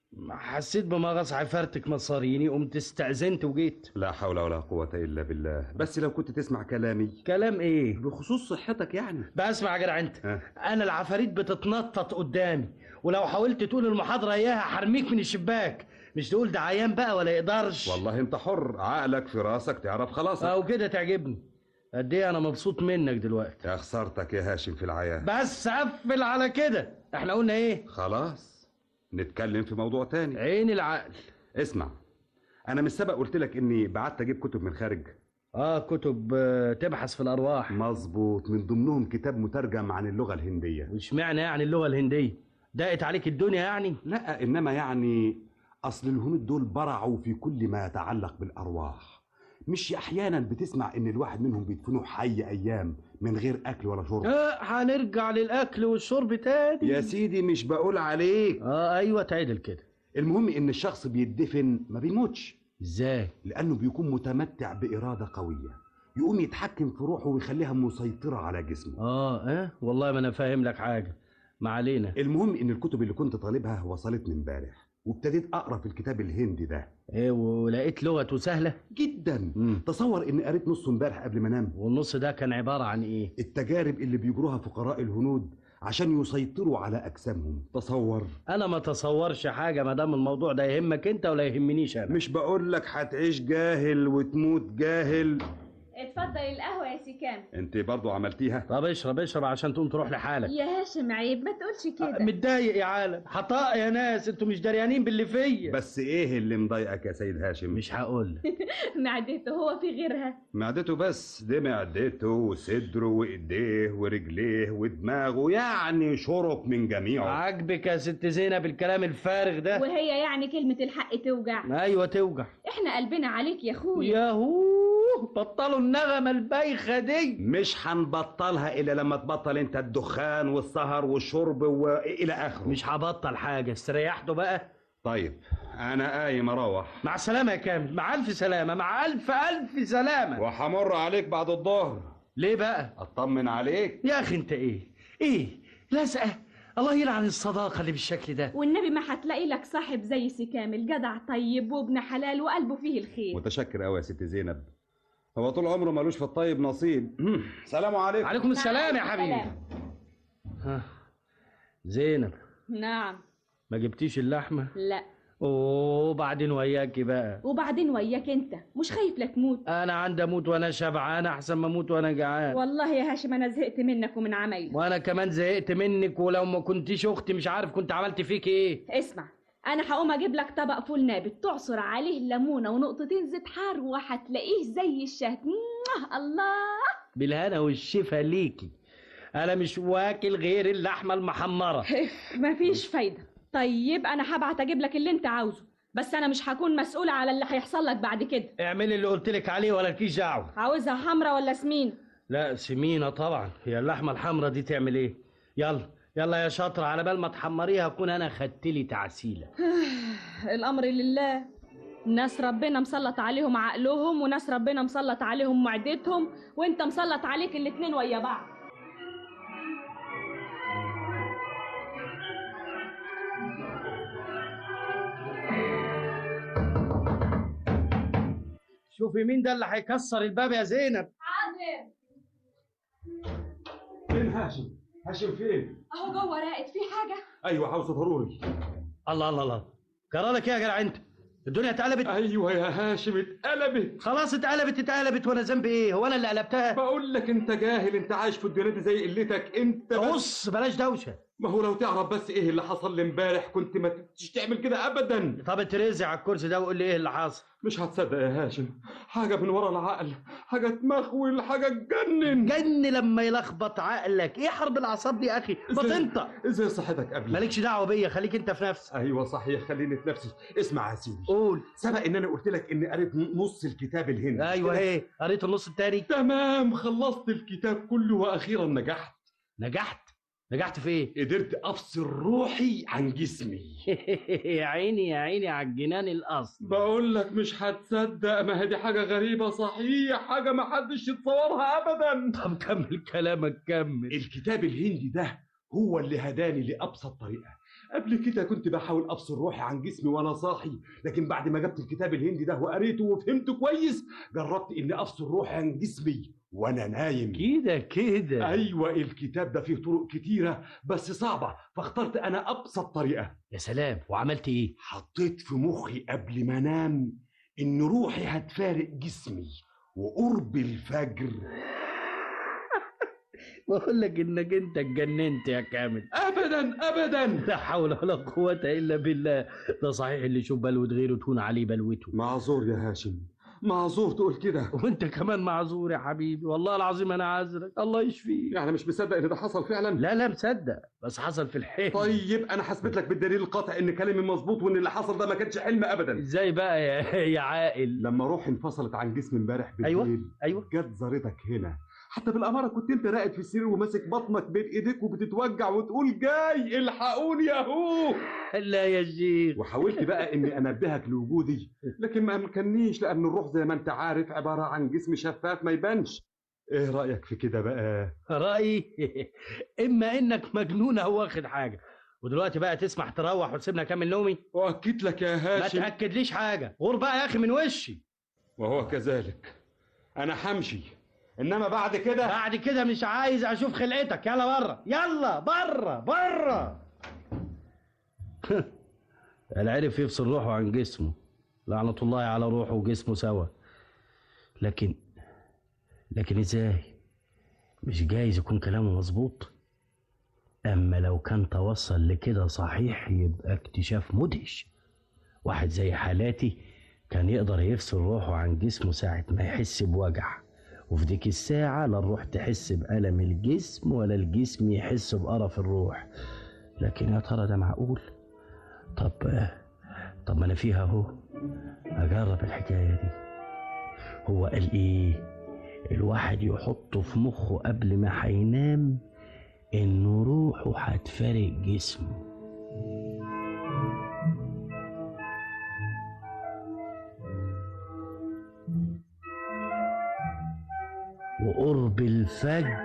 حسيت بمغص عفارتك مصاريني، قمت استأذنت وجيت. لا حول ولا قوة الا بالله. بس لو كنت تسمع كلامي. كلام ايه؟ بخصوص صحتك يعني. بسمع يا جدع انت. انا العفاريت بتتنطط قدامي، ولو حاولت تقول المحاضرة اياها حرميك من الشباك. مش تقول ده عيان بقى ولا يقدرش. والله انت حر، عقلك في راسك تعرف خلاص. او كده تعجبني. قد ايه انا مبسوط منك دلوقتي. يا خسارتك يا هاشم في العيان. بس قفل على كده. احنا قلنا ايه؟ خلاص نتكلم في موضوع تاني. عين العقل. اسمع، انا من السبق قلت لك اني بعت اجيب كتب من خارج. كتب تبحث في الارواح. مظبوط، من ضمنهم كتاب مترجم عن اللغة الهندية. وش معنى يعني اللغة الهندية؟ ضاقت عليك الدنيا يعني؟ لا انما يعني اصل الهنود دول برعوا في كل ما يتعلق بالارواح. مش احيانا بتسمع ان الواحد منهم بيدفنوه حي ايام من غير اكل ولا شرب. هنرجع للاكل والشرب تاني يا سيدي، مش بقول عليك. ايوه تعدل كده. المهم ان الشخص بيدفن ما بيموتش. ازاي؟ لانه بيكون متمتع باراده قويه، يقوم يتحكم في روحه ويخليها مسيطره على جسمه. والله ما انا فاهم لك حاجه، ما علينا. المهم ان الكتب اللي كنت طالبها وصلتني امبارح، وابتديت اقرا في الكتاب الهندي ده. ولقيت لغته سهله جدا. تصور اني قريت نصه امبارح قبل ما انام. والنص ده كان عباره عن ايه؟ التجارب اللي بيجروها فقراء الهنود عشان يسيطروا على اجسامهم. تصور. انا ما تصورش حاجه ما دام الموضوع ده يهمك انت ولا يهمنيش انا. مش بقول لك هتعيش جاهل وتموت جاهل. اتفضل القهوه يا سي كامل. انت برضو عملتيها؟ طب اشرب عشان تقوم تروح لحالك. يا هاشم عيب، ما تقولش كده. متضايق يا عالم. حطاء يا ناس، انتوا مش دريانين باللي فيا. بس ايه اللي مضايقك يا سيد هاشم؟ مش هقول. معدته، هو في غيرها؟ معدته بس؟ دي معدته وصدره وايديه ورجليه ودماغه، يعني شرط من جميعه. عاجبك يا ست زينب الكلام الفارغ ده؟ وهي يعني كلمه الحق توجع. ايوه توجع. احنا قلبنا عليك يا اخويا. ياهو، بطلوا النغمة البايخة دي. مش هنبطلها إلا لما تبطل أنت الدخان والسهر والشرب وإلى آخره. مش هبطل حاجة، استريحتوا بقى. طيب أنا قايم أروح. مع السلامة يا كامل. مع ألف سلامة. مع ألف سلامة. وحمر عليك بعد الظهر. ليه بقى؟ أطمن عليك. يا أخي أنت إيه لازقة. الله يلعن الصداقة اللي بالشكل ده. والنبي ما هتلاقي لك صاحب زي سي كامل، جدع طيب وابن حلال وقلبه فيه الخير. متشكر أوي يا ست زينب. هو طول عمره مالوش في الطيب نصيب. سلام عليكم. عليكم السلام يا حبيبي. زينب. نعم. ما جبتيش اللحمة؟ لا. وبعدين وياكي بقى. وبعدين وياك انت، مش خايف لا تموت؟ انا عندي اموت وانا شبعان احسن ما اموت وانا جعان. والله يا هاشم انا زهقت منك ومن عمايلك. وانا كمان زهقت منك، ولو ما كنتيش اختي مش عارف كنت عملت فيك ايه. اسمع، انا هقوم اجيب لك طبق فول نابت تعصر عليه ليمونه ونقطتين زيت حار وهتلاقيه زي الشهد. الله. بالهنا والشفا ليكي. انا مش واكل غير اللحمه المحمره. مفيش فايده. طيب انا هبعت اجيب لك اللي انت عاوزه، بس انا مش هكون مسؤوله على اللي هيحصل لك بعد كده. اعملي اللي قلت لك عليه ولا لكيش دعوه. عاوزها حمرا ولا سمين؟ لا سمينه طبعا. هي اللحمه الحمرا دي تعمل ايه؟ يلا يا شاطره، على بال ما تحمريها اكون انا خدت لي تعسيله. الامر لله. ناس ربنا مسلط عليهم عقلهم، وناس ربنا مسلط عليهم معدتهم، وانت مسلط عليك الاتنين ويا بعض. شوفي مين ده اللي هيكسر الباب يا زينب. حاضر. فين هاشم؟ هاشم فين؟ اهو جوه راقد. في حاجه؟ ايوه عاوزه ضروري. الله الله الله، جرالك ايه يا جدع انت؟ الدنيا اتقلبت؟ ايوه يا هاشم اتقلبت. خلاص اتقلبت وانا ذنبي ايه؟ هو انا اللي قلبتها؟ بقول لك انت جاهل، انت عايش في الدنيا دي زي قلتك انت. بص بلاش دوشه. ما هو لو تعرف بس ايه اللي حصل لي امبارح كنت ما كنتش تعمل كده ابدا. طب اترزع على الكرسي ده وقول لي ايه اللي حصل. مش هتصدق يا هاشم، حاجه من ورا العقل، حاجه تمخول، حاجه تجنن. جن لما يلخبط عقلك. ايه حرب الاعصاب دي يا اخي؟ بطنطه. ازاي صحتك قبل؟ مالكش دعوه بيا، خليك انت في نفسك. ايوه صحيح، خليني في نفسي. اسمع يا سيدي، قول. سبق ان انا قلت لك اني قريت نص الكتاب الهندي. ايوه ايه، قريت النص التاني؟ تمام، خلصت الكتاب كله واخيرا نجحت. نجحت في ايه؟ قدرت افصل روحي عن جسمي. يا عيني يا عيني على الجنان الاصل. بقول لك مش هتصدق، ما هي دي حاجه غريبه صحيح، حاجه ما حدش يتصورها ابدا. طب كمل كلامك كمل. الكتاب الهندي ده هو اللي هداني لابسط طريقه. قبل كده كنت بحاول افصل روحي عن جسمي وانا صاحي، لكن بعد ما جبت الكتاب الهندي ده وقريته وفهمته كويس جربت اني افصل روحي عن جسمي وانا نايم. كده ايوه، الكتاب ده فيه طرق كتيره بس صعبه، فاخترت انا ابسط طريقه. يا سلام، وعملت ايه؟ حطيت في مخي قبل ما انام ان روحي هتفارق جسمي وقرب الفجر. بقول لك انك انت اتجننت يا كامل. ابدا لا حول ولا قوه الا بالله. ده صحيح اللي يشوف بلوة غيره تهون عليه بلوته. معذور يا هاشم، معذور تقول كده. وانت كمان معذور يا حبيبي، والله العظيم انا عذرك، الله يشفيك. يعني مش مصدق ان ده حصل فعلا؟ لا مصدق، بس حصل في الحلم. طيب انا هثبت لك بالدليل القاطع ان كلامي مظبوط وان اللي حصل ده ما كانش حلم ابدا. ازاي بقى يا عاقل؟ لما روحي انفصلت عن جسمي امبارح بالليل ايوه جت زارتك هنا، حتى بالاماره كنت انت راقد في السرير وماسك بطنك بين ايديك وبتتوجع وتقول جاي الحقوني يا هو. لا يا شيخ. وحاولت بقى اني انبهك لوجودي لكن ما امكننيش، لان الروح زي ما انت عارف عباره عن جسم شفاف ما يبانش. ايه رايك في كده بقى؟ رايي اما انك مجنون او واخد حاجه. ودلوقتي بقى تسمح تروح وتسيبنا اكمل نومي؟ واكد لك يا هاشم. ما تاكدليش حاجه، غور بقى يا اخي من وشي. وهو كذلك، انا همشي، انما بعد كده مش عايز اشوف خلقتك. يلا بره، يلا بره. العرف يفصل روحه عن جسمه، لعنة الله على روحه وجسمه سوا. لكن ازاي؟ مش جايز يكون كلامه مظبوط. اما لو كان توصل لكده صحيح يبقى اكتشاف مدهش. واحد زي حالاتي كان يقدر يفصل روحه عن جسمه ساعة ما يحس بوجع، وفي ديك الساعة لا الروح تحس بألم الجسم ولا الجسم يحس بقرف الروح. لكن يا ترى ده معقول؟ طب ما انا فيها اهو، اجرب الحكاية دي. هو قال ايه؟ الواحد يحطه في مخه قبل ما هينام انه روحه هتفارق جسمه. وقرب الفجر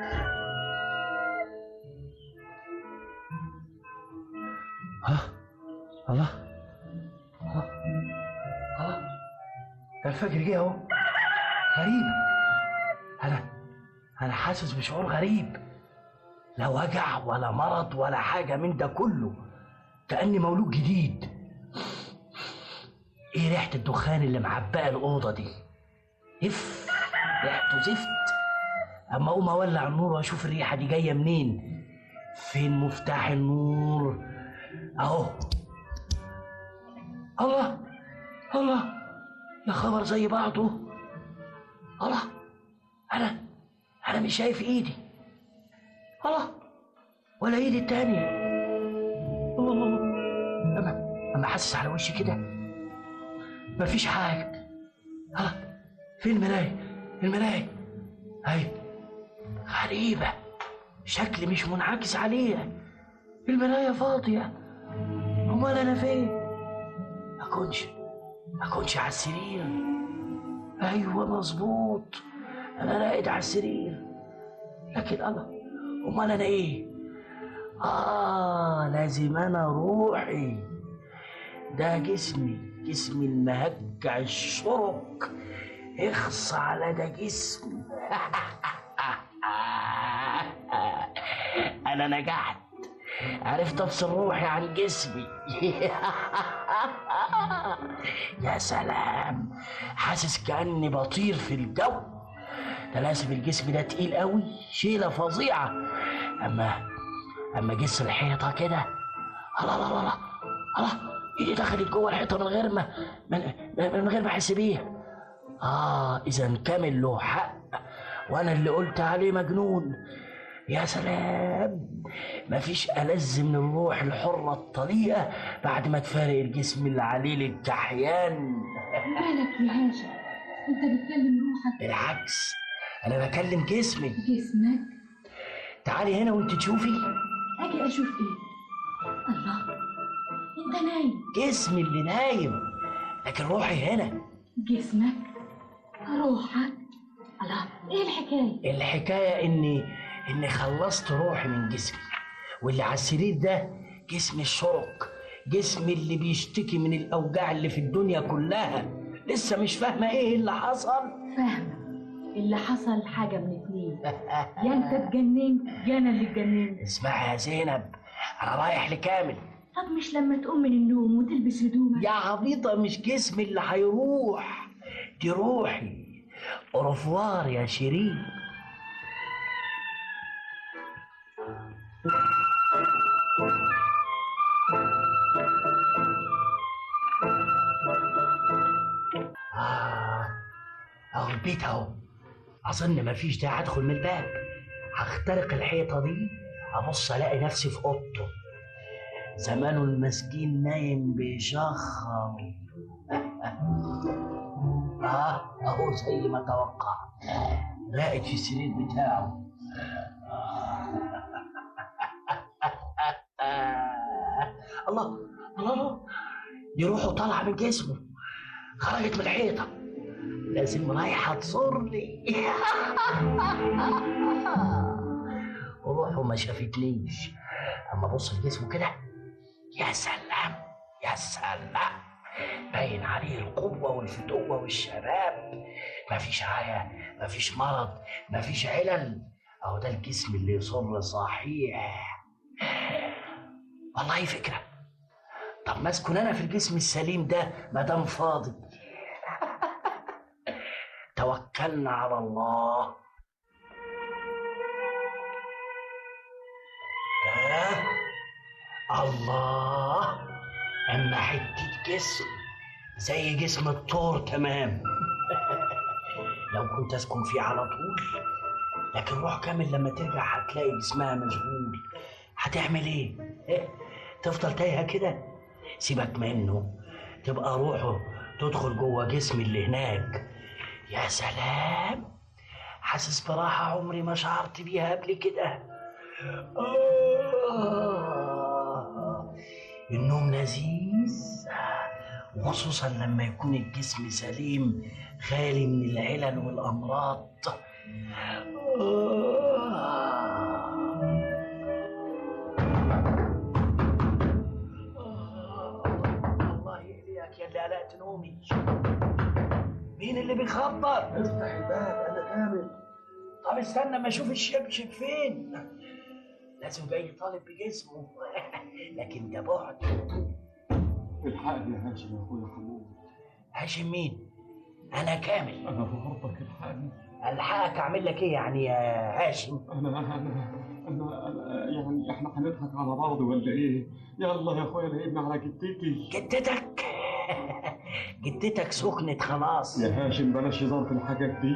الله ده الفجر جه اهو. غريب، انا حاسس بشعور غريب، لا وجع ولا مرض ولا حاجه من ده كله، كأني مولود جديد. ايه ريحه الدخان اللي معبقه الاوضه دي؟ ريحته زفت. اما اقوم اولع النور واشوف الريحه دي جايه منين. فين مفتاح النور؟ اهو. الله يا خبر زي بعضه. الله، انا مش شايف ايدي. الله، ولا ايدي التانية. الله، اما حاسس على وشي كده مفيش حاجه. فين المرايه؟ هاي غريبه، شكلي مش منعكس عليها. المرايه فاضيه. امال انا فين؟ اكونش على السرير. ايوه مظبوط، انا راقد على السرير. لكن امال انا ايه؟ لازم انا روحي. ده جسمي المهجع الشرك اخص على ده جسم. انا نجحت، عرفت افصل روحي عن جسمي. يا سلام، حاسس كأني بطير في الجو. ده لازم الجسم ده تقيل قوي، شيلة فظيعة. اما جس الحيطة كده، الله ايدي دخلت جوه الحيطة من غير ما احس بيها. اذا كامل له حق، وانا اللي قلت عليه مجنون. يا سلام، مفيش ألذ من الروح الحرة الطليقة بعد ما تفارق الجسم اللي عليه الكحيان. مالك يا هاشم؟ انت بتكلم روحك؟ بالعكس، انا بكلم جسمي. جسمك؟ تعالي هنا وانت تشوفي. اجي اشوف ايه؟ الله، انت نايم. جسمي اللي نايم، لكن روحي هنا. جسمك؟ روحك؟ الله، ايه الحكاية؟ الحكاية اني خلصت روحي من جسمي، واللي على السرير ده جسم الشرق، جسمي اللي بيشتكي من الاوجاع اللي في الدنيا كلها. لسه مش فاهمة ايه اللي حصل؟ فاهمة. اللي حصل حاجة من اتنين، يا انت اتجننت يا انا اللي اتجننت. اسمعي يا زينب، انا رايح لكامل. طب مش لما تقوم من النوم وتلبس هدومك؟ يا عبيطة، مش جسمي اللي هيروح، دي روحي. أوروفوار يا شيرين. اهو البيت اهو. اظن مفيش داعي ادخل من الباب، هخترق الحيطه دي ابص الاقي نفسي في اوضته. زمانه المسكين نايم بيشخر. اهو زي ما توقعت، راقد في السرير بتاعه. الله، دي روحه طالعه من جسمه، خرجت من الحيطه، لازم رايحه تزور لي. وروحه ما شافتنيش، اما ابص لجسمه كده، يا سلام يا سلام، باين عليه القوة والفتوة والشباب. مفيش عيا، مفيش مرض، مفيش علل. اهو ده الجسم اللي يصر صحيح. والله فكرة. طب ما اسكن انا في الجسم السليم ده مادام فاضي. توكلنا على الله. الله، اما حتة جسم زي جسم الطور تمام. لو كنت اسكن فيه على طول. لكن روح كامل لما ترجع هتلاقي جسمها مشغول. هتعمل ايه؟ تفضل تايهه كده؟ سيبك منه، تبقى روحه تدخل جوه جسم اللي هناك. يا سلام، حاسس براحه عمري ما شعرت بيها قبل كده. النوم لذيذ، وخصوصا لما يكون الجسم سليم خالي من العلل والأمراض. الله يهديك يا اللي قلقت نومي. مين اللي بيخبط؟ افتح الباب، أنا كامل. طب استنى ما اشوف الشبشب فين. لازم جاي طالب بجسمه. لكن ده بعد. الحقني يا هاشم يا اخويا حمود. هاشم مين؟ انا كامل. انا في غربك، الحقني. الحقك اعمل لك ايه يعني يا هاشم؟ انا يعني احنا هنضحك على بعض ولا ايه؟ يلا يا اخويا لقينا على جدتي. جدتك؟ جدتك سخنت خلاص. يا هاشم بلاش هزار في الحاجات دي.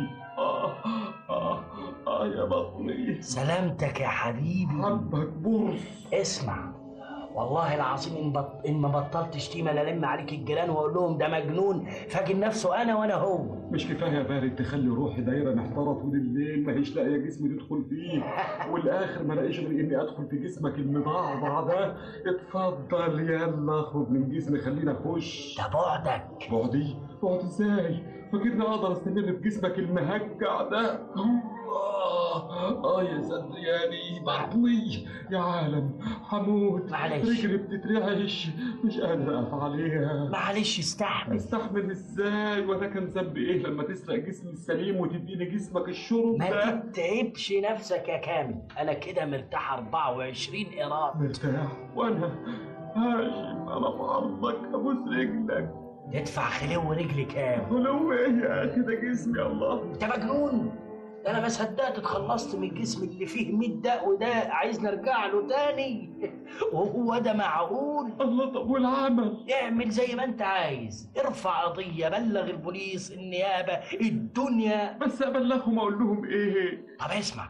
يا بطني. سلامتك يا حبيبي. حبك برص. اسمع، والله العظيم إن ما بطلت شتيمة للم عليك الجيران واقول لهم ده مجنون فاجن نفسه انا وانا هو. مش كفايه بارد تخلي روحي دايره محتاره طول الليل ما هيش لاقيه جسمي تدخل فيه، والاخر ما لاقيش غير اني ادخل في جسمك المضعضع ده. اتفضل يلا اخرج من جسمي، خلينا اخش. ده بعدك. بعد ازاي؟ فاكرني اقدر استمر في جسمك المهجع ده؟ يا صدرياني، بطني يا عالم، هموت. معلش. رجلي بتترعش، مش قادر اقف عليها. معلش استحمل. استحمل ازاي وانا كان ذنبي ايه لما تسرق جسمي السليم وتديني جسمك الشرب ما ده؟ تتعبش نفسك يا كامل، انا كده مرتاح 24 قيراط. مرتاح وانا هاشم، انا في عرضك ابوس رجلك. تدفع خلو رجلي كام؟ خلو ايه يا اخي؟ ده جسمي. الله، انت مجنون؟ ده انا ما صدقت اتخلصت من الجسم اللي فيه 100 داء وده عايز نرجع له تاني. وهو ده معقول؟ الله، طب والعمل؟ اعمل زي ما انت عايز، ارفع قضيه، بلغ البوليس، النيابه، الدنيا. بس ابلغهم اقول لهم ايه؟ طب اسمع،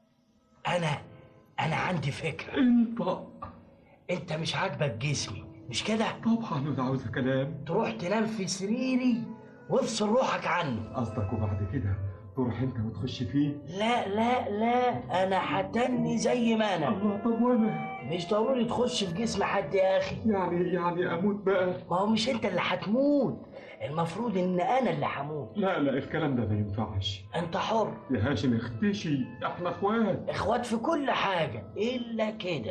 انا عندي فكره. انت مش عاجبك جسمي مش كده؟ طبعا، وده عاوز كلام. تروح تنام في سريري وافصل روحك عنه. قصدك وبعد كده تروح انت وتخش فيه؟ لا لا لا، انا هتني زي ما انا. الله، طب وانا؟ مش ضروري تخش في جسم حد يا اخي. يعني اموت بقى؟ ما هو مش انت اللي هتموت، المفروض ان انا اللي هموت. لا الكلام ده ما ينفعش. انت حر يا هاشم، اختشي، احنا اخوات. اخوات في كل حاجه الا كده.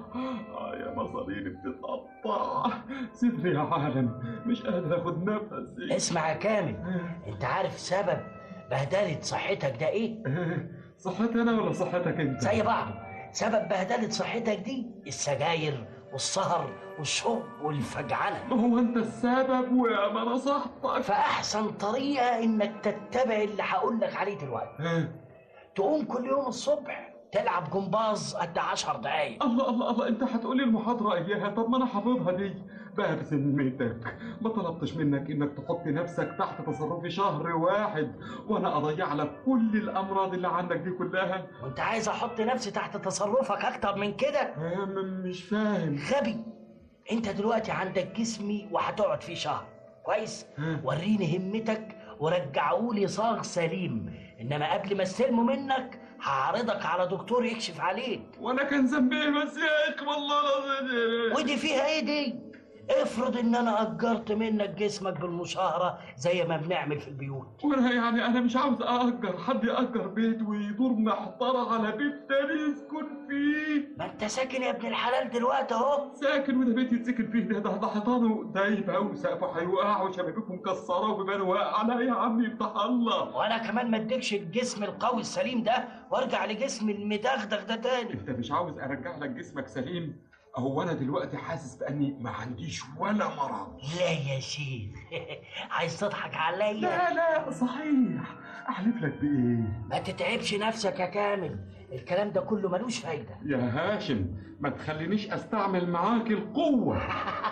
يا مصاريني بتتقطع، سيبني يا عالم، مش قادر اخد نفسي. اسمع يا كامل، انت عارف سبب بهدله صحتك ده ايه؟ صحتي انا ولا صحتك انت؟ زي بعض. سبب بهدله صحتك دي السجاير والسهر والشرب والفجعنه. ما هو انت السبب وما نصحتك. فاحسن طريقه انك تتبع اللي هقول لك عليه دلوقتي. تقوم كل يوم الصبح تلعب جمباز قد 10 دقايق. الله، انت هتقولي المحاضره اياها؟ طب ما انا حافظها دي. بقى بذمتك ما طلبتش منك انك تحط نفسك تحت تصرفي شهر واحد وانا اضيع لك كل الامراض اللي عندك دي كلها؟ وانت عايز احط نفسي تحت تصرفك اكتر من كده؟ مش فاهم. غبي. انت دلوقتي عندك جسمي وهتقعد فيه شهر كويس. وريني همتك ورجعولي صاغ سليم، انما قبل ما استلمه منك هعرضك على دكتور يكشف عليك. وانا كان ذنبي ايه بس يا اخي؟ والله العظيم. ودي فيها ايه دي؟ افرض ان انا اجرت منك جسمك بالمشاهره زي ما بنعمل في البيوت. وانا انا مش عاوز اجر حد، ياجر بيت ويدور محترى على بيت تاني يسكن فيه. ما انت ساكن يا ابن الحلال دلوقتي اهو. ساكن، وده بيت يتسكن فيه؟ ده حيطانه دايبه وسقفه هيوقع وشبابيكه مكسره وبيبان واقع. لا يا عمي افتح الله. وانا كمان ما اديكش الجسم القوي السليم ده وارجع لجسم المدغدغ ده تاني. انت مش عاوز ارجع لك جسمك سليم؟ هو انا دلوقتي حاسس باني ما عنديش ولا مرض. لا يا شيخ، عايز تضحك عليا؟ لا صحيح، احلف لك بايه؟ ما تتعبش نفسك يا كامل، الكلام ده كله ملوش فايده. يا هاشم ما تخلينيش استعمل معاك القوه.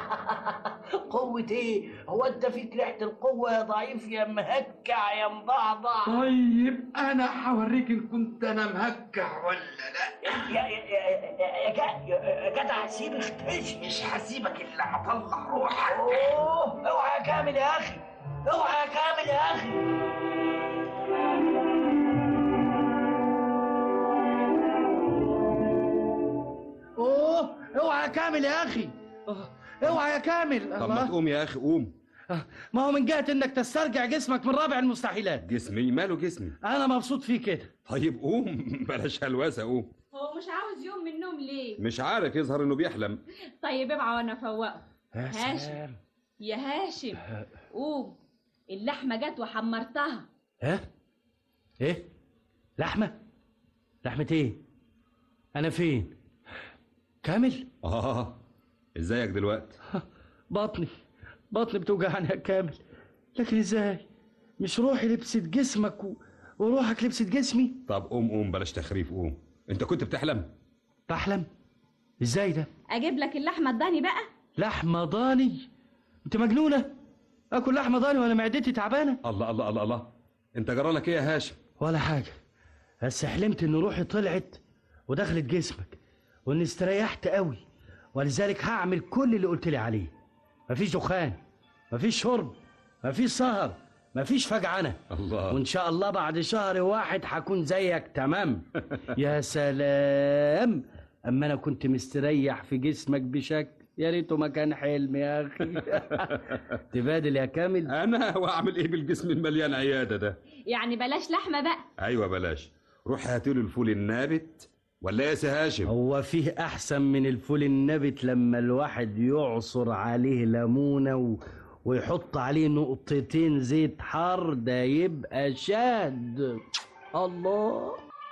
قوه ايه؟ هو انت فيك ريحه القوه يا ضعيف يا مهكع يا مضعضع؟ طيب انا هوريك ان كنت انا مهكع ولا لا. يا جدع سيب اختش. مش هسيبك الا ما اطلع روحك. اوعى يا كامل يا اخي، اوعى يا كامل يا اخي. اوعى يا كامل يا اخي، اوعى يا كامل. طب ما تقوم يا اخي، قوم. ما هو من جهة انك تسترجع جسمك من رابع المستحيلات. جسمي ماله جسمي؟ انا مبسوط فيه كده. طيب قوم، بلاش هلوسه، قوم. هو مش عاوز يوم من النوم ليه؟ مش عارف، يظهر انه بيحلم. طيب ابعى وانا افوقه. هاشم يا هاشم قوم، اللحمه جت وحمرتها. ايه لحمه ايه؟ انا فين؟ كامل؟ ازيك دلوقتي؟ بطني بتوجعني يا كامل، لكن ازاي؟ مش روحي لبست جسمك وروحك لبست جسمي. طب قوم بلاش تخريف، قوم. انت كنت بتحلم؟ بحلم؟ ازاي ده؟ اجيب لك اللحمه الضاني بقى. لحمه ضاني؟ انت مجنونه؟ اكل لحمه ضاني وانا معدتي تعبانه؟ الله الله الله الله، انت جرالك ايه يا هاشم؟ ولا حاجه، بس حلمت ان روحي طلعت ودخلت جسمك واني استريحت قوي، ولذلك هعمل كل اللي قلت لي عليه. مفيش دخان، مفيش شرب، مفيش سهر، مفيش فجعنه. الله. وان شاء الله بعد شهر واحد هكون زيك تمام. يا سلام، اما انا كنت مستريح في جسمك بشكل يا ريته ما كان حلم يا اخي. تبادل يا كامل؟ انا واعمل ايه بالجسم المليان عياده ده؟ يعني بلاش لحمه بقى. ايوه بلاش، روح هاتيله الفول النابت ولا يا سي هاشم؟ هو فيه احسن من الفول النابت لما الواحد يعصر عليه ليمونه ويحط عليه نقطتين زيت حار، ده يبقى شاد. الله.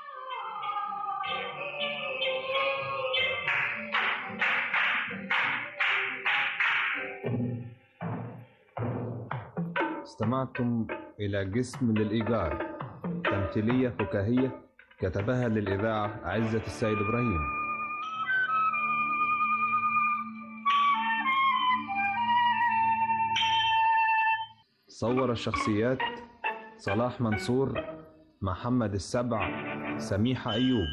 استمعتم إلى جسم للإيجار، تمثيلية فكاهية كتبها للإذاعة عزة السيد إبراهيم. صور الشخصيات: صلاح منصور، محمد السبع، سميحة أيوب.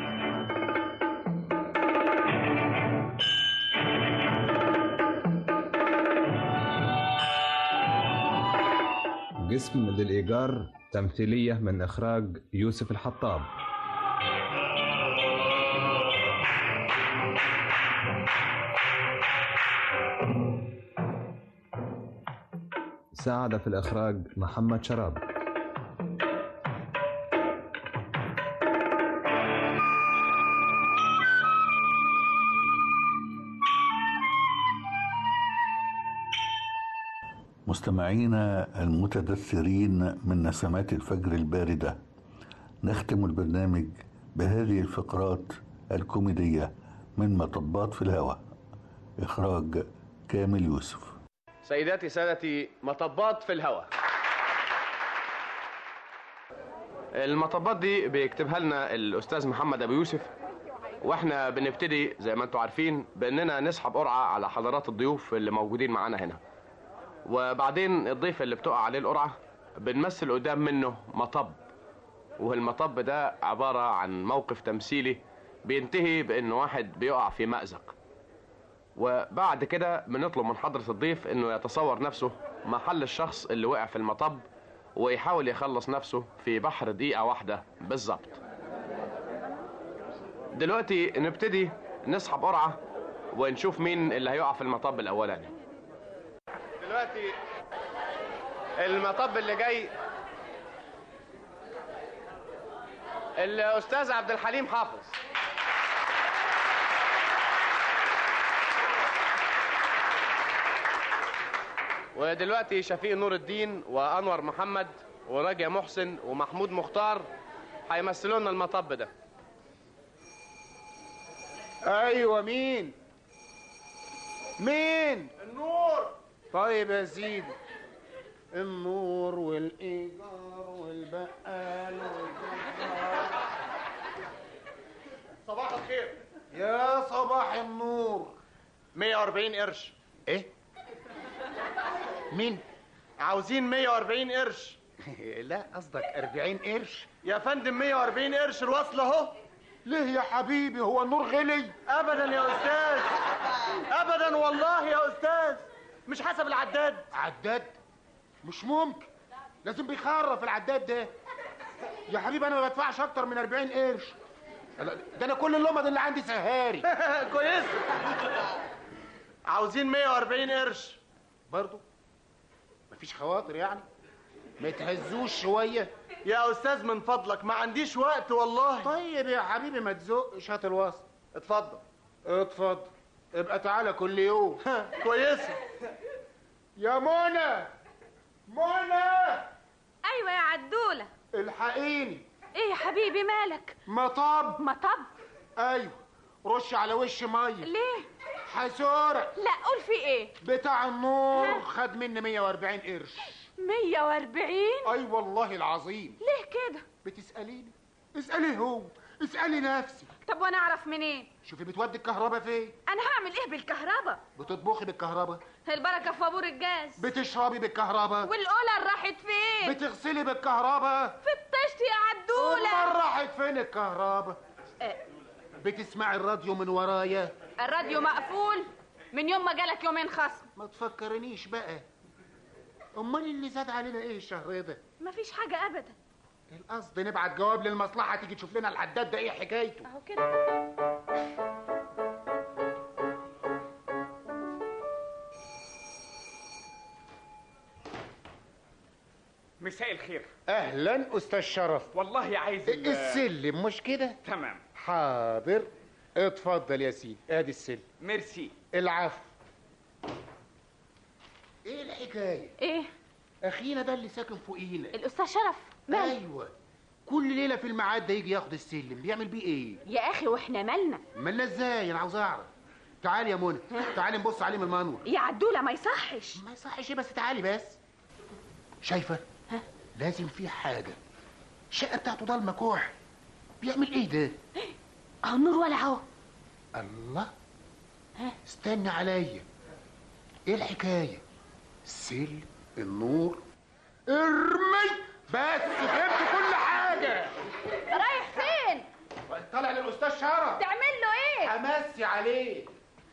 جسم للإيجار، تمثيلية من إخراج يوسف الحطاب. ساعد في الإخراج محمد شراب. مستمعينا المتدثرين من نسمات الفجر الباردة، نختم البرنامج بهذه الفقرات الكوميدية من مطبات في الهواء. إخراج كامل يوسف. سيداتي سادتي، مطبات في الهواء. المطبات دي بيكتبها لنا الأستاذ محمد أبو يوسف، واحنا بنبتدي زي ما انتم عارفين بأننا نسحب قرعة على حضرات الضيوف اللي موجودين معانا هنا، وبعدين الضيف اللي بتقع عليه القرعة بنمثل قدام منه مطب، والمطب ده عبارة عن موقف تمثيلي بينتهي بأن واحد بيقع في مأزق، وبعد كده بنطلب من حضرة الضيف انه يتصور نفسه محل الشخص اللي وقع في المطب ويحاول يخلص نفسه في بحر دقيقة واحدة بالظبط. دلوقتي نبتدي نسحب قرعة ونشوف مين اللي هيقع في المطب الأولاني. دلوقتي المطب اللي جاي الأستاذ عبد الحليم حافظ. ودلوقتي شفيق نور الدين وأنور محمد ورجا محسن ومحمود مختار هيمثلوا لنا المطب ده. ايوه، مين؟ النور. طيب يا سيدي، النور والايجار والبقال والجزار. صباح الخير. يا صباح النور. 140 قرش. ايه؟ مين؟ عاوزين 140 قرش. لا، قصدك 40 قرش يا فندم. 140 قرش الوصل اهو. ليه يا حبيبي، هو النور غلي؟ ابدا يا استاذ، ابدا والله يا استاذ، مش حسب العداد. عداد؟ مش ممكن، لازم بيخرف العداد ده يا حبيبي. انا ما بدفعش اكتر من 40 قرش، ده انا كل اللمض اللي عندي سهاري. كويس. عاوزين 140 قرش برضو. مفيش خواطر يعني؟ ما تهزوش شويه يا استاذ من فضلك، ما عنديش وقت والله. طيب يا حبيبي ما تزقش، هات الوصل. اتفضل. اتفضل، ابقى تعالى كل يوم. كويسه. يا منى، منى. ايوه يا عدوله. الحقيني. ايه يا حبيبي مالك؟ مطب. مطب؟ ايوه، رش على وش ميه. ليه؟ حسورة. لا، قول في ايه؟ بتاع النور خد مني 140 قرش. 140؟ اي والله العظيم. ليه كده؟ بتسأليني؟ اسألي هو، اسألي نفسي. طب وانا اعرف منين؟ شوفي بتودي الكهرباء فين؟ انا هعمل ايه بالكهرباء؟ بتطبخي بالكهرباء؟ البركه في بابور الجاز. بتشربي بالكهرباء؟ والقلل راحت فين؟ بتغسلي بالكهرباء؟ في الطشت يا عدوله. امال راحت فين الكهرباء؟ بتسمعي الراديو من ورايا؟ الراديو مقفول من يوم ما جالك يومين خصم. ما تفكرنيش بقى. امال اللي زاد علينا ايه الشهر ده؟ مفيش حاجه ابدا. القصد نبعت جواب للمصلحه تيجي تشوف لنا الحداد ده ايه حكايته. اهو كده. مساء الخير. اهلا استاذ شرف. والله عايز السلم مش كده؟ تمام. حاضر، اتفضل يا سيدي، ادي السلم. ميرسي. العفو. ايه الحكايه؟ ايه؟ اخينا ده اللي ساكن فوقينا الاستاذ شرف ماله؟ ايوه، كل ليله في الميعاد ده يجي ياخد السلم، بيعمل بيه ايه؟ يا اخي واحنا مالنا ازاي؟ انا عاوز اعرف. تعالي يا منى، تعالي نبص عليه من المنور. يا عدوله ما يصحش. ما يصحش ايه بس؟ تعالي بس. شايفه؟ لازم في حاجه. الشقه بتاعته ضلمه كوح. بيعمل ايه ده؟ اهو النور ولع اهو. الله، استنى عليا. ايه الحكايه؟ السلم، النور، ارمي بس. فهمت كل حاجه. رايح فين؟ طالع للاستاذ شرف. تعمل له ايه؟ امسي عليه.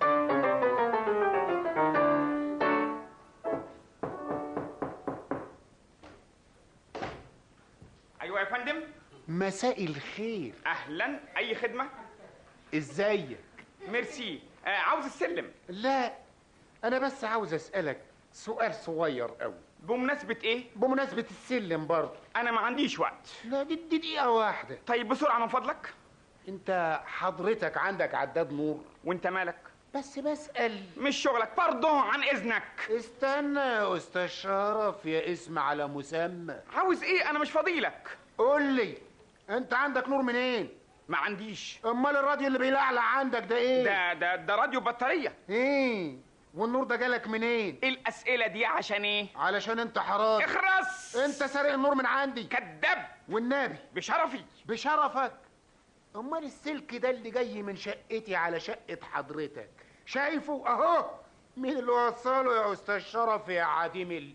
ايوه يا فندم. مساء الخير. اهلا، اي خدمه؟ ازيك؟ ميرسي. عاوز السلم. لا، انا بس عاوز اسالك سؤال صغير قوي. بمناسبه ايه؟ بمناسبه السلم برضه. انا ما عنديش وقت. لا، دي دقيقه واحده. طيب بسرعه من فضلك. انت حضرتك عندك عداد نور؟ وانت مالك؟ بس بسأل. مش شغلك برضه، عن اذنك. استنى يا استاذ شرف، يا اسم على مسمى. عاوز ايه؟ انا مش فاضيلك. قول لي، انت عندك نور منين؟ ما عنديش. امال الراديو اللي بيلعلع عندك ده ايه؟ ده راديو بطاريه. ايه؟ والنور ده جالك منين؟ الاسئله دي عشان ايه؟ علشان انت حرامي. اخرس. انت سارق النور من عندي. كذاب. والنبي بشرفي. بشرفك. امال السلك ده اللي جاي من شقتي على شقه حضرتك شايفه اهو؟ مين اللي وصله يا استاذ شرف يا عديم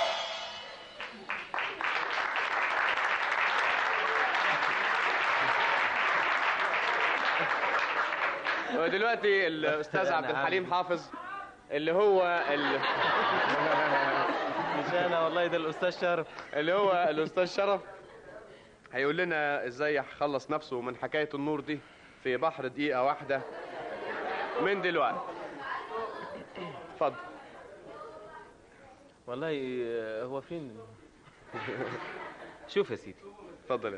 ودلوقتي الاستاذ عبد الحليم حافظ اللي هو مش انا والله، ده الاستاذ شرف. اللي هو الاستاذ شرف هيقول لنا ازاي يخلص نفسه من حكايه النور دي في بحر دقيقه واحده من دلوقتي. اتفضل. والله هو فين؟ شوف يا سيدي. اتفضل.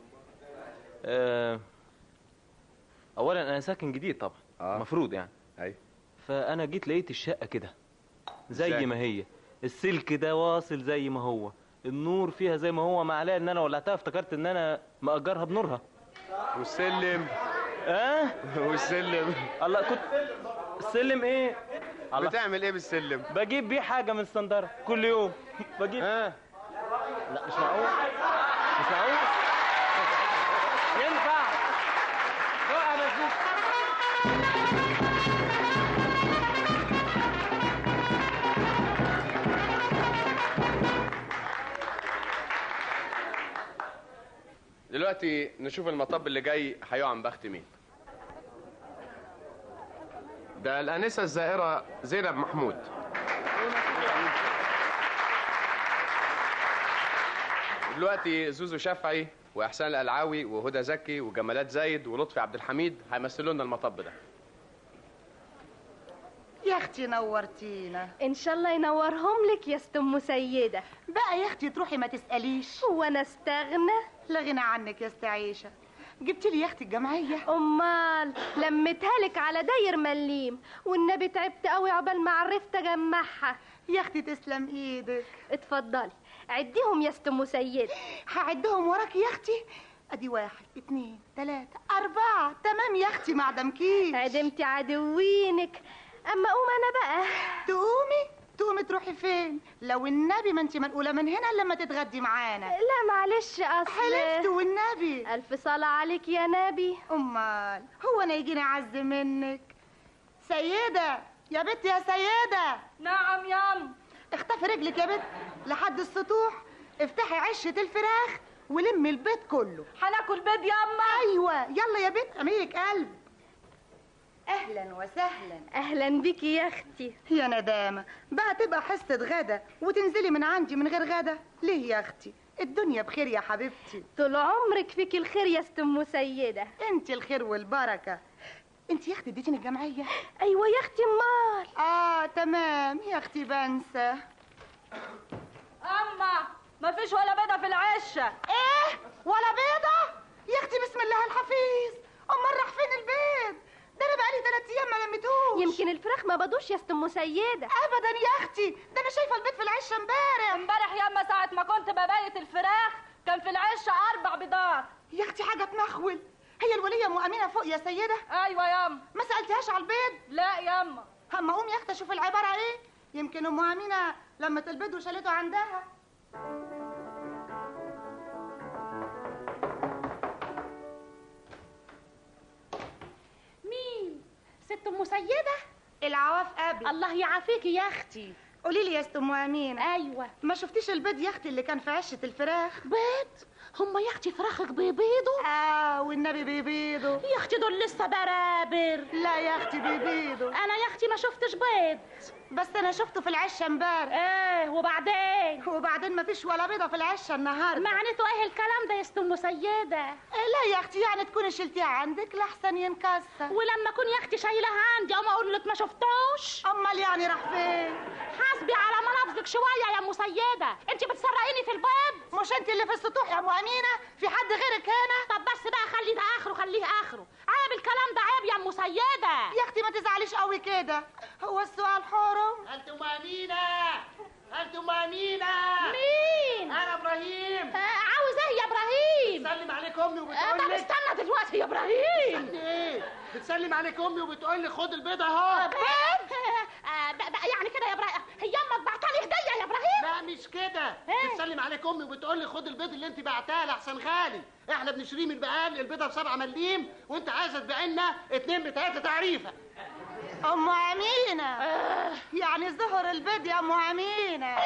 اولا انا ساكن جديد طبعا، المفروض يعني. ايوه. فانا جيت لقيت الشقه كده زي ما هي، السلك ده واصل زي ما هو، النور فيها زي ما هو، ما عليها ان انا ولعتها افتكرت ان انا مأجرها بنورها. والسلم؟ والسلم؟ الله، كنت السلم ايه؟ بتعمل ايه بالسلم؟ بجيب بيه حاجه من الصندره كل يوم. بجيب. لا مش معقول، مش معقول ينفع بقى. بس دلوقتي نشوف المطب اللي جاي هيقع عن بخت مين. ده الانسه الزائره زينب محمود. دلوقتي زوزو شافعي واحسان القلعاوي وهدى زكي وجمالات زايد ولطفي عبد الحميد هيمثلوا لنا المطب ده. يا اختي نورتينا. ان شاء الله ينورهم لك يا ست ام سيده. بقى يا اختي تروحي ما تساليش. هو انا استغنى؟ لا غنى عنك يا ست عيشه. جبت لي يا اختي الجمعيه. امال لميتها لك على داير مليم، والنبي تعبت قوي عقبال ما عرفت اجمعها. يا اختي تسلم ايدك. اتفضلي عديهم يا ست ام سيده. هعدهم وراكي يا اختي. ادي 1 2 3 4 تمام يا اختي ما عدمكيش. عدمتي عدوينك. اما اقوم انا بقى. تقومي تروحي فين؟ لو النبي ما انت منقوله من هنا الا لما تتغدي معانا. لا معلش اصل حلفت والنبي. الف صلاه عليك يا نبي. امال هو انا يجيني اعز منك؟ سيده يا بنت يا سيده. نعم يام. اخطفي رجلك يا بنت لحد السطوح، افتحي عشه الفراخ ولمي البيت كله. هناكل بيض ياما. ايوه يلا يا بنت اميلك قلب. اهلا وسهلا. اهلا بيكي يا اختي. يا ندامه بقى تبقى حصه غدا وتنزلي من عندي من غير غدا ليه يا اختي؟ الدنيا بخير يا حبيبتي. طول عمرك فيكي الخير يا ست ام سيده. انت الخير والبركه. انت يا اختي اديتيني الجمعيه؟ ايوه يا اختي امال. تمام يا اختي بنسى. اما مفيش ولا بيضه في العشه. ايه ولا بيضه يا اختي؟ بسم الله الحفيظ، امال راح فين البيض ده؟ انا بقالي 3 ايام ما لميتوش. يمكن الفراخ ما بدوش يا ست ام سيده. ابدا يا اختي، ده انا شايفه البيض في العشه امبارح ياما ساعه ما كنت ببيت الفراخ كان في العشه 4 بيضات. يا اختي حاجه تنخول. هي الوليه ام امينه فوق يا سيده؟ ايوه ياما. ما سالتهاش على البيض؟ لا ياما. اما اقوم يا اختي اشوف العباره ايه، يمكن ام امينه لمت البيض وشالته عندها. مين؟ ست ام سيده؟ العواف قبل. الله يعافيكي يا اختي. قولي لي يا ست ام امينه. ايوه. ما شفتيش البيض يا اختي اللي كان في عشه الفراخ؟ بيض؟ هما يا اختي فراخك بيبيضوا؟ والنبي بيبيضوا يا اختي، دول لسه برابر. لا يا اختي بيبيضوا. انا يا اختي ما شفتش بيض، بس انا شفته في العشه امبارح. ايه وبعدين ما فيش ولا بيضه في العشه النهارده. معناته ايه الكلام ده يا ست ام سيده؟ لا يا اختي، يعني تكوني شلتيها عندك لحسن ينكسر. ولما اكون يا اختي شايلها عندي اقوم اقول لك ما شفتوش؟ امال يعني راح فين؟ حاسبي على منافذك شويه يا ام سيده، انت بتسرقيني في البيض. مش انت اللي في السطوح يا ام امينه؟ في حد غيرك هنا؟ طب بس بقى خلي ده اخره، خليه اخره. عيب الكلام ده، عيب يا ام سيده. يا اختي ما تزعليش قوي كده، هو السؤال حرم. انتم امينه؟ انتم امينه؟ مين؟ انا ابراهيم. عاوز ايه يا ابراهيم؟ بتسلم عليك امي وبتقول طب لك استنى دلوقتي يا ابراهيم. ايه؟ بتسلم عليك امي وبتقول لي خد البيض اهو. بيض؟ يعني كده يا ابراهيم؟ هي امك بعتلي هديه يا ابراهيم؟ لا مش كده. بتسلم عليك امي وبتقول لي خد البيض اللي انت بعتها لحسن غالي. احنا بنشتريه من البقال البيضه ب7 مليم، وانت عايزه تبيع لنا 2 ب3 تعريفه. ام امينه يعني ظهر البيض يا ام امينه.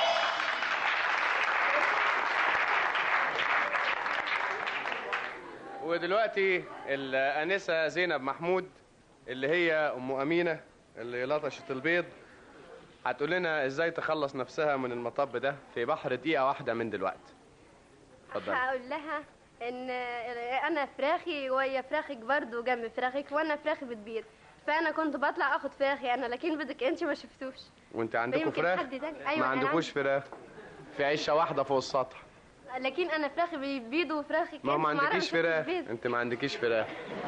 ودلوقتي الانسه زينب محمود اللي هي ام امينه اللي لطشت البيض هتقول لنا ازاي تخلص نفسها من المطب ده في بحر دقيقه واحده من دلوقتي. اتفضل. هقول لها ان انا فراخي وهي فراخك برضو جنب فراخك، وانا فراخي بتبيض، فانا كنت بطلع اخد فراخي انا، لكن بدك انت ما شفتوش. وانت عندكم فيمكن فراخ؟ حد تاني. أيوة ما عندكوش فراخ، في عشه واحده فوق السطح. لكن انا فراخي بيبيض وفراخك ما هو ما انت عندكيش فراخ، انت ما عندكيش فراخ.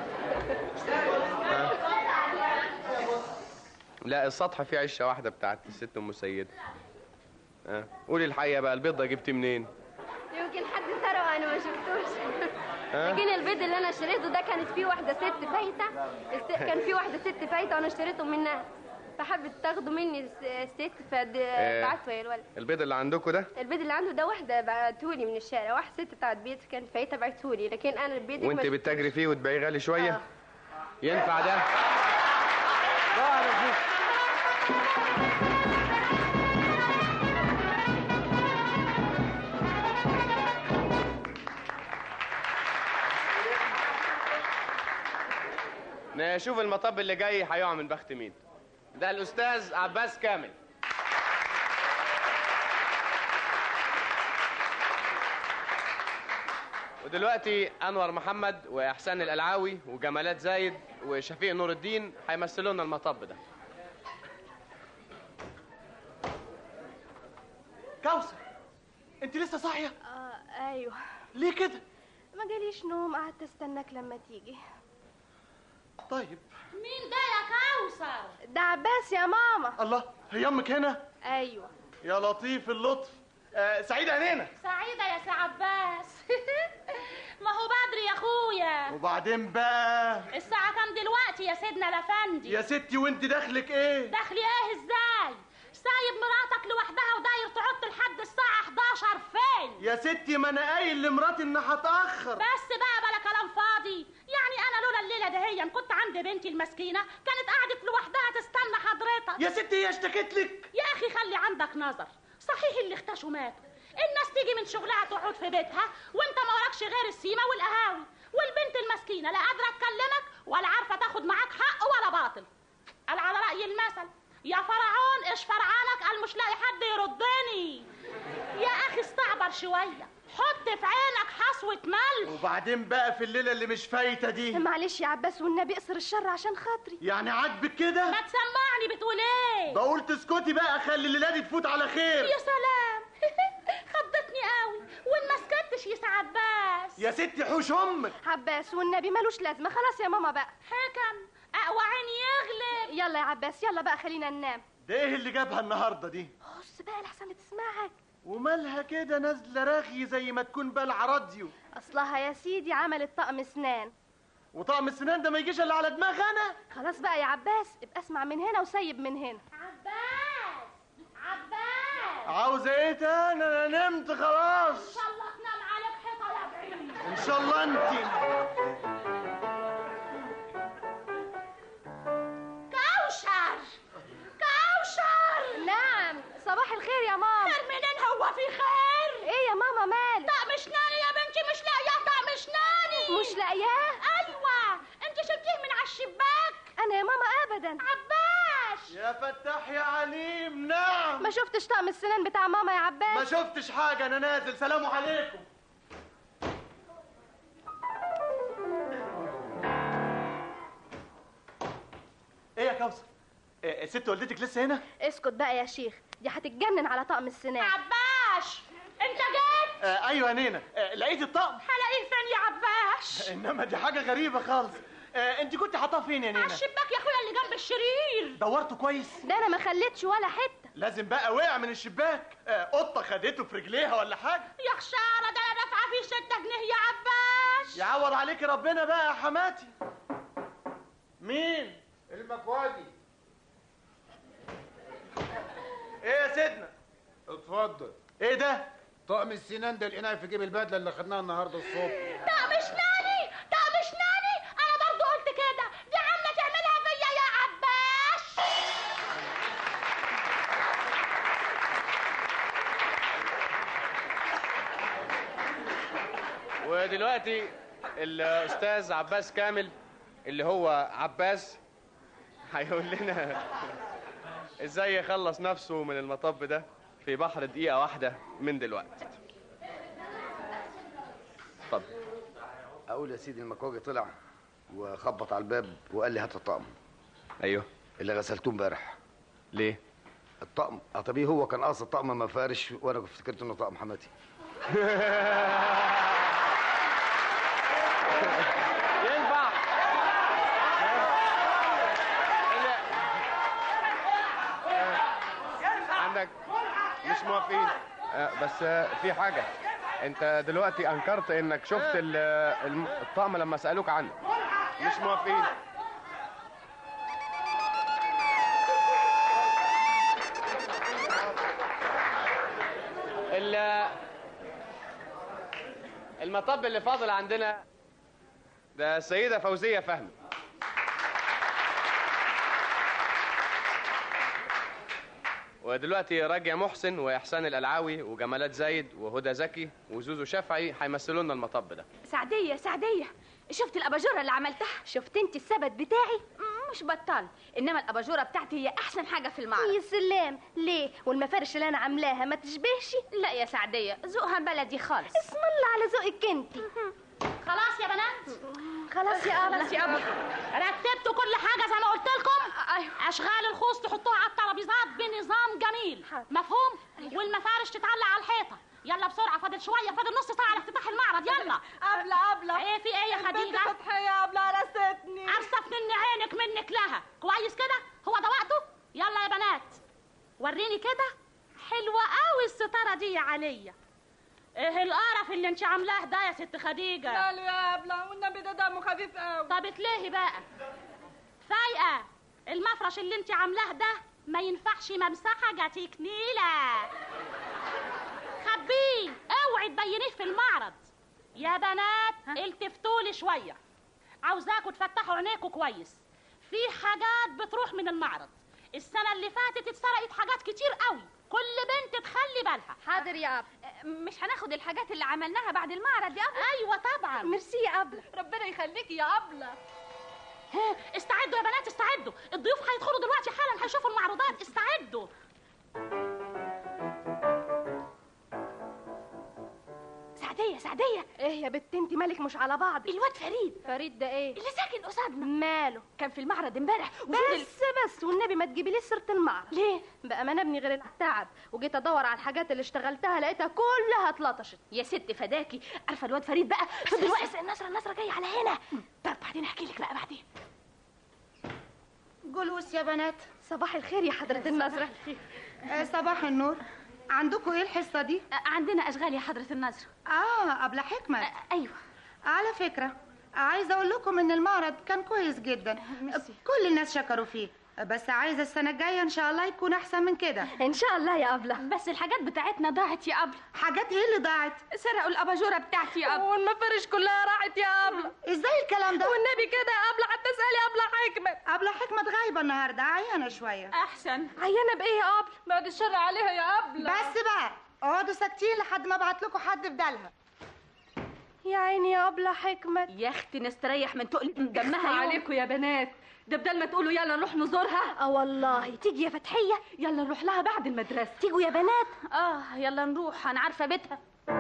لا السطح فيه عشه واحده بتاعت الست ام سيده. قولي الحقيقه بقى، البيض ده جبتيه منين؟ يمكن حد سرقه انا ما شفتوش. لكن البيض اللي انا اشتريته ده كانت فيه واحده ست فايته، كان فيه واحده ست فايته وانا اشتريته منها، فحبت تاخده مني الست فبعته يا الولد. البيض اللي عندكم ده؟ البيض اللي عنده ده واحده بعتهولي من الشارع، واحده ست بتاعت بيض كانت فايته بعتهولي، لكن انا البيض وانت بتجري فيه وتبيعيه غالي شويه؟ ينفع ده؟ نشوف المطب اللي جاي هيقع من بخت مين. ده الاستاذ عباس كامل. ودلوقتي انور محمد واحسان القلعاوي وجمالات زايد وشفيق نور الدين هيمثلوا لنا المطب ده. كوثر انت لسه صاحيه؟ ايوه. ليه كده؟ ما جاليش نوم، قعدت استناك لما تيجي. طيب مين ده يا كوثر؟ ده عباس يا ماما. الله، هي امك هنا؟ ايوه. يا لطيف اللطف. سعيده هنينا. سعيده يا سي عباس. ما هو بدري يا اخويا. وبعدين بقى الساعه كام دلوقتي يا سيدنا الافندي؟ يا ستي وانت دخلك ايه؟ دخلي ايه ازاي؟ سايب مراتك لوحدها وداير تقعد لحد الساعه 11 فين؟ يا ستي ما انا قايل لمراتي ان هتاخر. بس بقى بلا كلام فاضي، يعني انا لولا الليله دهيا كنت عند بنتي المسكينه كانت قعدت لوحدها تستنى حضرتك. يا ستي هي اشتكت لك؟ يا اخي خلي عندك نظر، صحيح اللي اختشوا ماتوا، الناس تيجي من شغلها تقعد في بيتها وانت ما وراكش غير السيما والقهاوي، والبنت المسكينه لا قادره تكلمك ولا عارفه تاخد معاك حق ولا باطل. قال على راي المثل يا فرعون ايش فرعانك؟ قال مش لاقي حد يردني. يا اخي استعبر شويه، حط في عينك حصوه ملح. وبعدين بقى في الليله اللي مش فايته دي؟ معلش يا عباس والنبي اقصر الشر عشان خاطري. يعني عاجبك كده؟ ما تسمعني بتقول ايه؟ بقول تسكتي بقى، خلي الليله دي تفوت على خير. يا سلام. خضتني قوي. تجيش يا عباس. يا ستي حوش امك. عباس والنبي ملوش لازمه، خلاص يا ماما بقى. حكم اقوى عيني يغلب. يلا يا عباس يلا بقى خلينا ننام. ده ايه اللي جابها النهارده دي؟ بص بقى لحسن تسمعك. ومالها كده نازله رغي زي ما تكون بلع راديو؟ اصلها يا سيدي عملت طقم اسنان. وطقم السنان ده ما يجيش الا على دماغ انا. خلاص بقى يا عباس ابقى اسمع من هنا وسيب من هنا. عباس عباس عاوزه ايه تاني؟ انا نمت خلاص. ان شاء الله تنام عليك حيطه يا بعيد. ان شاء الله انت. كوشر كوشر. نعم صباح الخير يا ماما. خير منين هو في خير؟ ايه يا ماما مالك؟ طقم اسناني يا بنتي مش لاقياه طقم اسناني. مش لاقياه؟ ايوه انت شلتيه من على الشباك. انا يا ماما ابدا. عباس يا فتاح يا عليم. نعم. ما شفتش طقم السنان بتاع ماما يا عباس؟ ما شفتش حاجه، انا نازل. سلام عليكم. ايه يا كوثر؟ ست والدتك لسه هنا؟ اسكت بقى يا شيخ، دي هتتجنن على طقم السنان. عباس انت جيت؟ ايوه يا نينا. لقيت الطقم. هلاقيه فين يا عباس؟ انما دي حاجه غريبه خالص. انت كنت حاطاه فين يا نينا؟ على الشباك يا اخويا اللي جنب الشرير. دورته كويس؟ ده انا ما خليتش ولا حته. لازم بقى وقع من الشباك. قطه خدته في رجليها ولا حاجه. يا خساره ده انا دافعه فيه 6 جنيه يا عباس. يعوض عليك ربنا بقى يا حماتي. مين؟ المكواجي. ايه يا سيدنا؟ اتفضل. ايه ده؟ طقم السنان ده لقيناه في جيب البدله اللي خدناها النهارده الصبح. طقم اسناني طقم اسناني. انا برضو قلت كده. دي عامله تعملها فيا يا عباس. ودلوقتي الاستاذ عباس كامل اللي هو عباس هيقول لنا ازاي يخلص نفسه من المطب ده في بحر دقيقة واحدة من دلوقتي. اتفضل. اقول يا سيدي المكواجي طلع وخبط على الباب وقال لي هات الطقم. ايوه. اللي غسلتوه امبارح. ليه؟ الطقم طبيعي هو كان قاصد طقم مفارش وانا افتكرت انه طقم حماتي. ينفع. عندك مش موافقين. بس في حاجة، انت دلوقتي انكرت انك شفت الطقم لما سألوك عنه. مش موافقين. المطب اللي فاضل عندنا ده السيدة فوزية فهمي. ودلوقتي راجع محسن واحسان القلعاوي وجمالات زايد وهدى زكي وزوزو شافعي هيمثلوا لنا المطب ده. سعدية سعدية، شفت الاباجوره اللي عملتها؟ شفت انت السبت بتاعي؟ مش بطال، انما الاباجوره بتاعتي هي احسن حاجه في المعرض. يا سلام. ليه؟ والمفارش اللي انا عاملاها ما تشبهش؟ لا يا سعدية، ذوقها بلدي خالص. اسم الله على ذوقك انت. خلاص يا بنات. خلاص يا ابله. خلاص يا ابله. رتبتوا كل حاجه زي ما قلت لكم. ايوه. اشغال الخوص تحطوها على الترابيزات بنظام جميل. مفهوم؟ والمفارش تتعلق على الحيطه. يلا بسرعه، فاضل شويه، فاضل نص ساعه على افتتاح المعرض. يلا. أبلة ايه في ايه يا خديجه؟ البنت فتحية أبلة رستني. ارصف من عينك منك لها. كويس كده؟ هو ده وقته؟ يلا يا بنات وريني كده. حلوه قوي الستاره دي يا عليا. ايه القرف اللي انت عاملاه ده يا ست خديجه؟ ماله يا أبلة والنبي ده دمه خفيف قوي. طب اتلهي بقى. فايقه المفرش اللي انت عاملاه ده ما ينفعش ممسحه جاتيك نيله. خبيه، اوعي تبينيه في المعرض. يا بنات التفتوا لي شويه، عاوزاكوا تفتحوا عينيكوا كويس. في حاجات بتروح من المعرض. السنه اللي فاتت اتسرقت حاجات كتير قوي، كل بنت تخلي بالها. حاضر يا ابله. مش هناخد الحاجات اللي عملناها بعد المعرض يا ابله؟ ايوه طبعا. ميرسي يا ابله. ربنا يخليكي يا ابله. استعدوا يا بنات استعدوا، الضيوف هيدخلوا دلوقتي حالا هيشوفوا المعروضات. استعدوا. سعدية ايه يا بت انت مالك مش على بعض؟ الواد فريد ده ايه اللي ساكن قصادنا ماله؟ كان في المعرض امبارح بس والنبي ما تجيبي لي سيره المعرض. ليه؟ بقى ما نبني غير التعب، وجيت ادور على الحاجات اللي اشتغلتها لقيتها كلها اتلطشت. يا ست فداكي، عارفه الواد فريد بقى فضل واقف. النصره جايه على هنا. طب بعدين احكي لك بقى بعدين. جلوس يا بنات. صباح الخير يا حضره النظره. صباح النور. عندكم ايه الحصه دي؟ عندنا اشغال يا حضره النظره. قبل حكمت. ايوه. على فكره عايزه اقول لكم ان المعرض كان كويس جدا. كل الناس شكروا فيه، بس عايزه السنه الجايه ان شاء الله يكون احسن من كده. ان شاء الله يا ابله. بس الحاجات بتاعتنا ضاعت يا ابله. حاجات ايه اللي ضاعت؟ سرقوا الاباجوره بتاعتي يا ابله. والمفارش كلها راحت يا ابله. ازاي الكلام ده؟ والنبي كده يا ابله، حتى اسالي ابله حكمت. ابله حكمت غايبه النهارده، عيانه شويه. احسن. عيانه بايه يا ابله؟ بعد الشر عليها يا ابله. بس بقى اقعدوا ساكتين لحد ما ابعت لكم حد بدالها. يا عيني يا ابله حكمت. يا اختي نستريح من تقل دمها عليكم يا بنات. ده بدل ما تقولوا يلا نروح نزورها. والله تيجي يا فتحيه. يلا نروح لها بعد المدرسه. تيجوا يا بنات. يلا نروح، انا عارفه بيتها.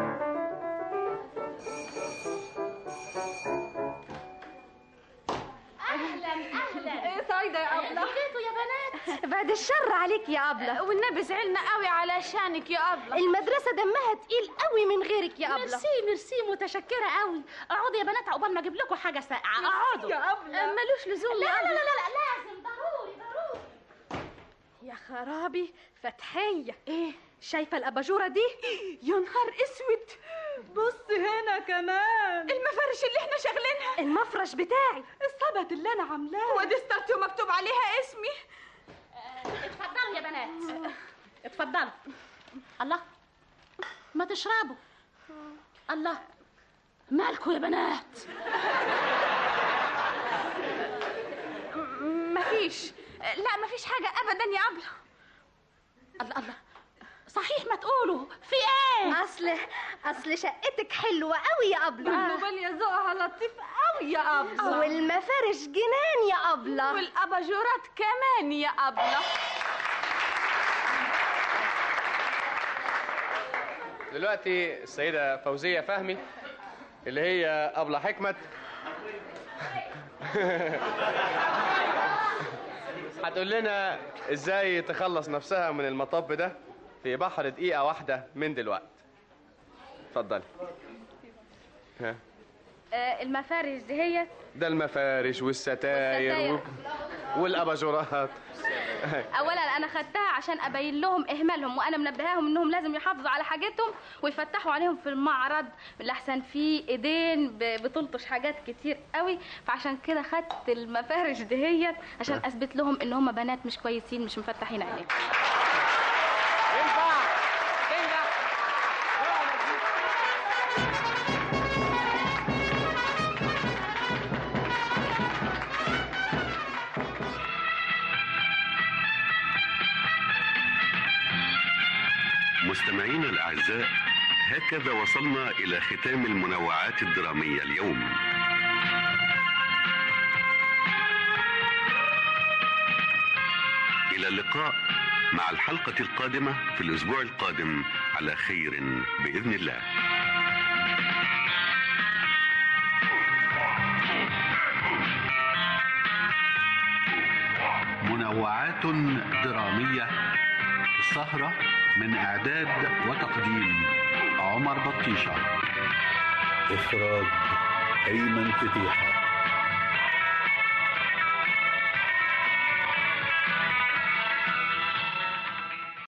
ايه سعيده يا ابله. جيتوا يا بنات. بعد الشر عليك يا ابله. والنبي زعلنا قوي علشانك يا ابله. المدرسه دمها تقيل قوي من غيرك يا ابله. ميرسي متشكره قوي. اقعدوا يا بنات عقبال ما اجيب لكم حاجه ساقعه. اقعدوا يا ابله. ملوش لزوم. لا لازم ضروري. يا خرابي فتحيه. ايه شايفه الاباجوره دي؟ يا نهار اسود. بص هنا كمان المفارش اللي احنا شغلينها. المفرش بتاعي، الصبت اللي انا عاملاه، ودي ستارتي ومكتوب عليها اسمي. اتفضلوا يا بنات. اتفضلوا. الله، ما تشربوا. الله، مالكوا يا بنات؟ مفيش. لا مفيش حاجه ابدا يا ابله. الله، صحيح ما تقولوا في ايه؟ اصل شقتك حلوه قوي يا ابله. النوبل يا ذوقها لطيف قوي يا ابله. والمفارش جنان يا ابله. والاباجورات كمان يا ابله. دلوقتي السيده فوزيه فهمي اللي هي ابله حكمت هتقول لنا ازاي تخلص نفسها من المطب ده في بحر دقيقة واحدة من دلوقتي. اتفضلي. المفارش دي هي ده المفارش والستاير والاباجورات. اولا انا خدتها عشان ابين لهم اهمالهم، وانا منبهاهم انهم لازم يحافظوا على حاجتهم ويفتحوا عليهم في المعرض، لحسن في ايدين بتلطش حاجات كتير قوي، فعشان كده خدت المفارش دهيت عشان اثبت لهم ان هم بنات مش كويسين مش مفتحين عينيهم. مستمعينا الأعزاء، هكذا وصلنا إلى ختام المنوعات الدرامية اليوم. إلى اللقاء مع الحلقة القادمة في الأسبوع القادم على خير بإذن الله. منوعات درامية، السهرة من إعداد وتقديم عمر بطيشة، إخراج أيمن فتيحة.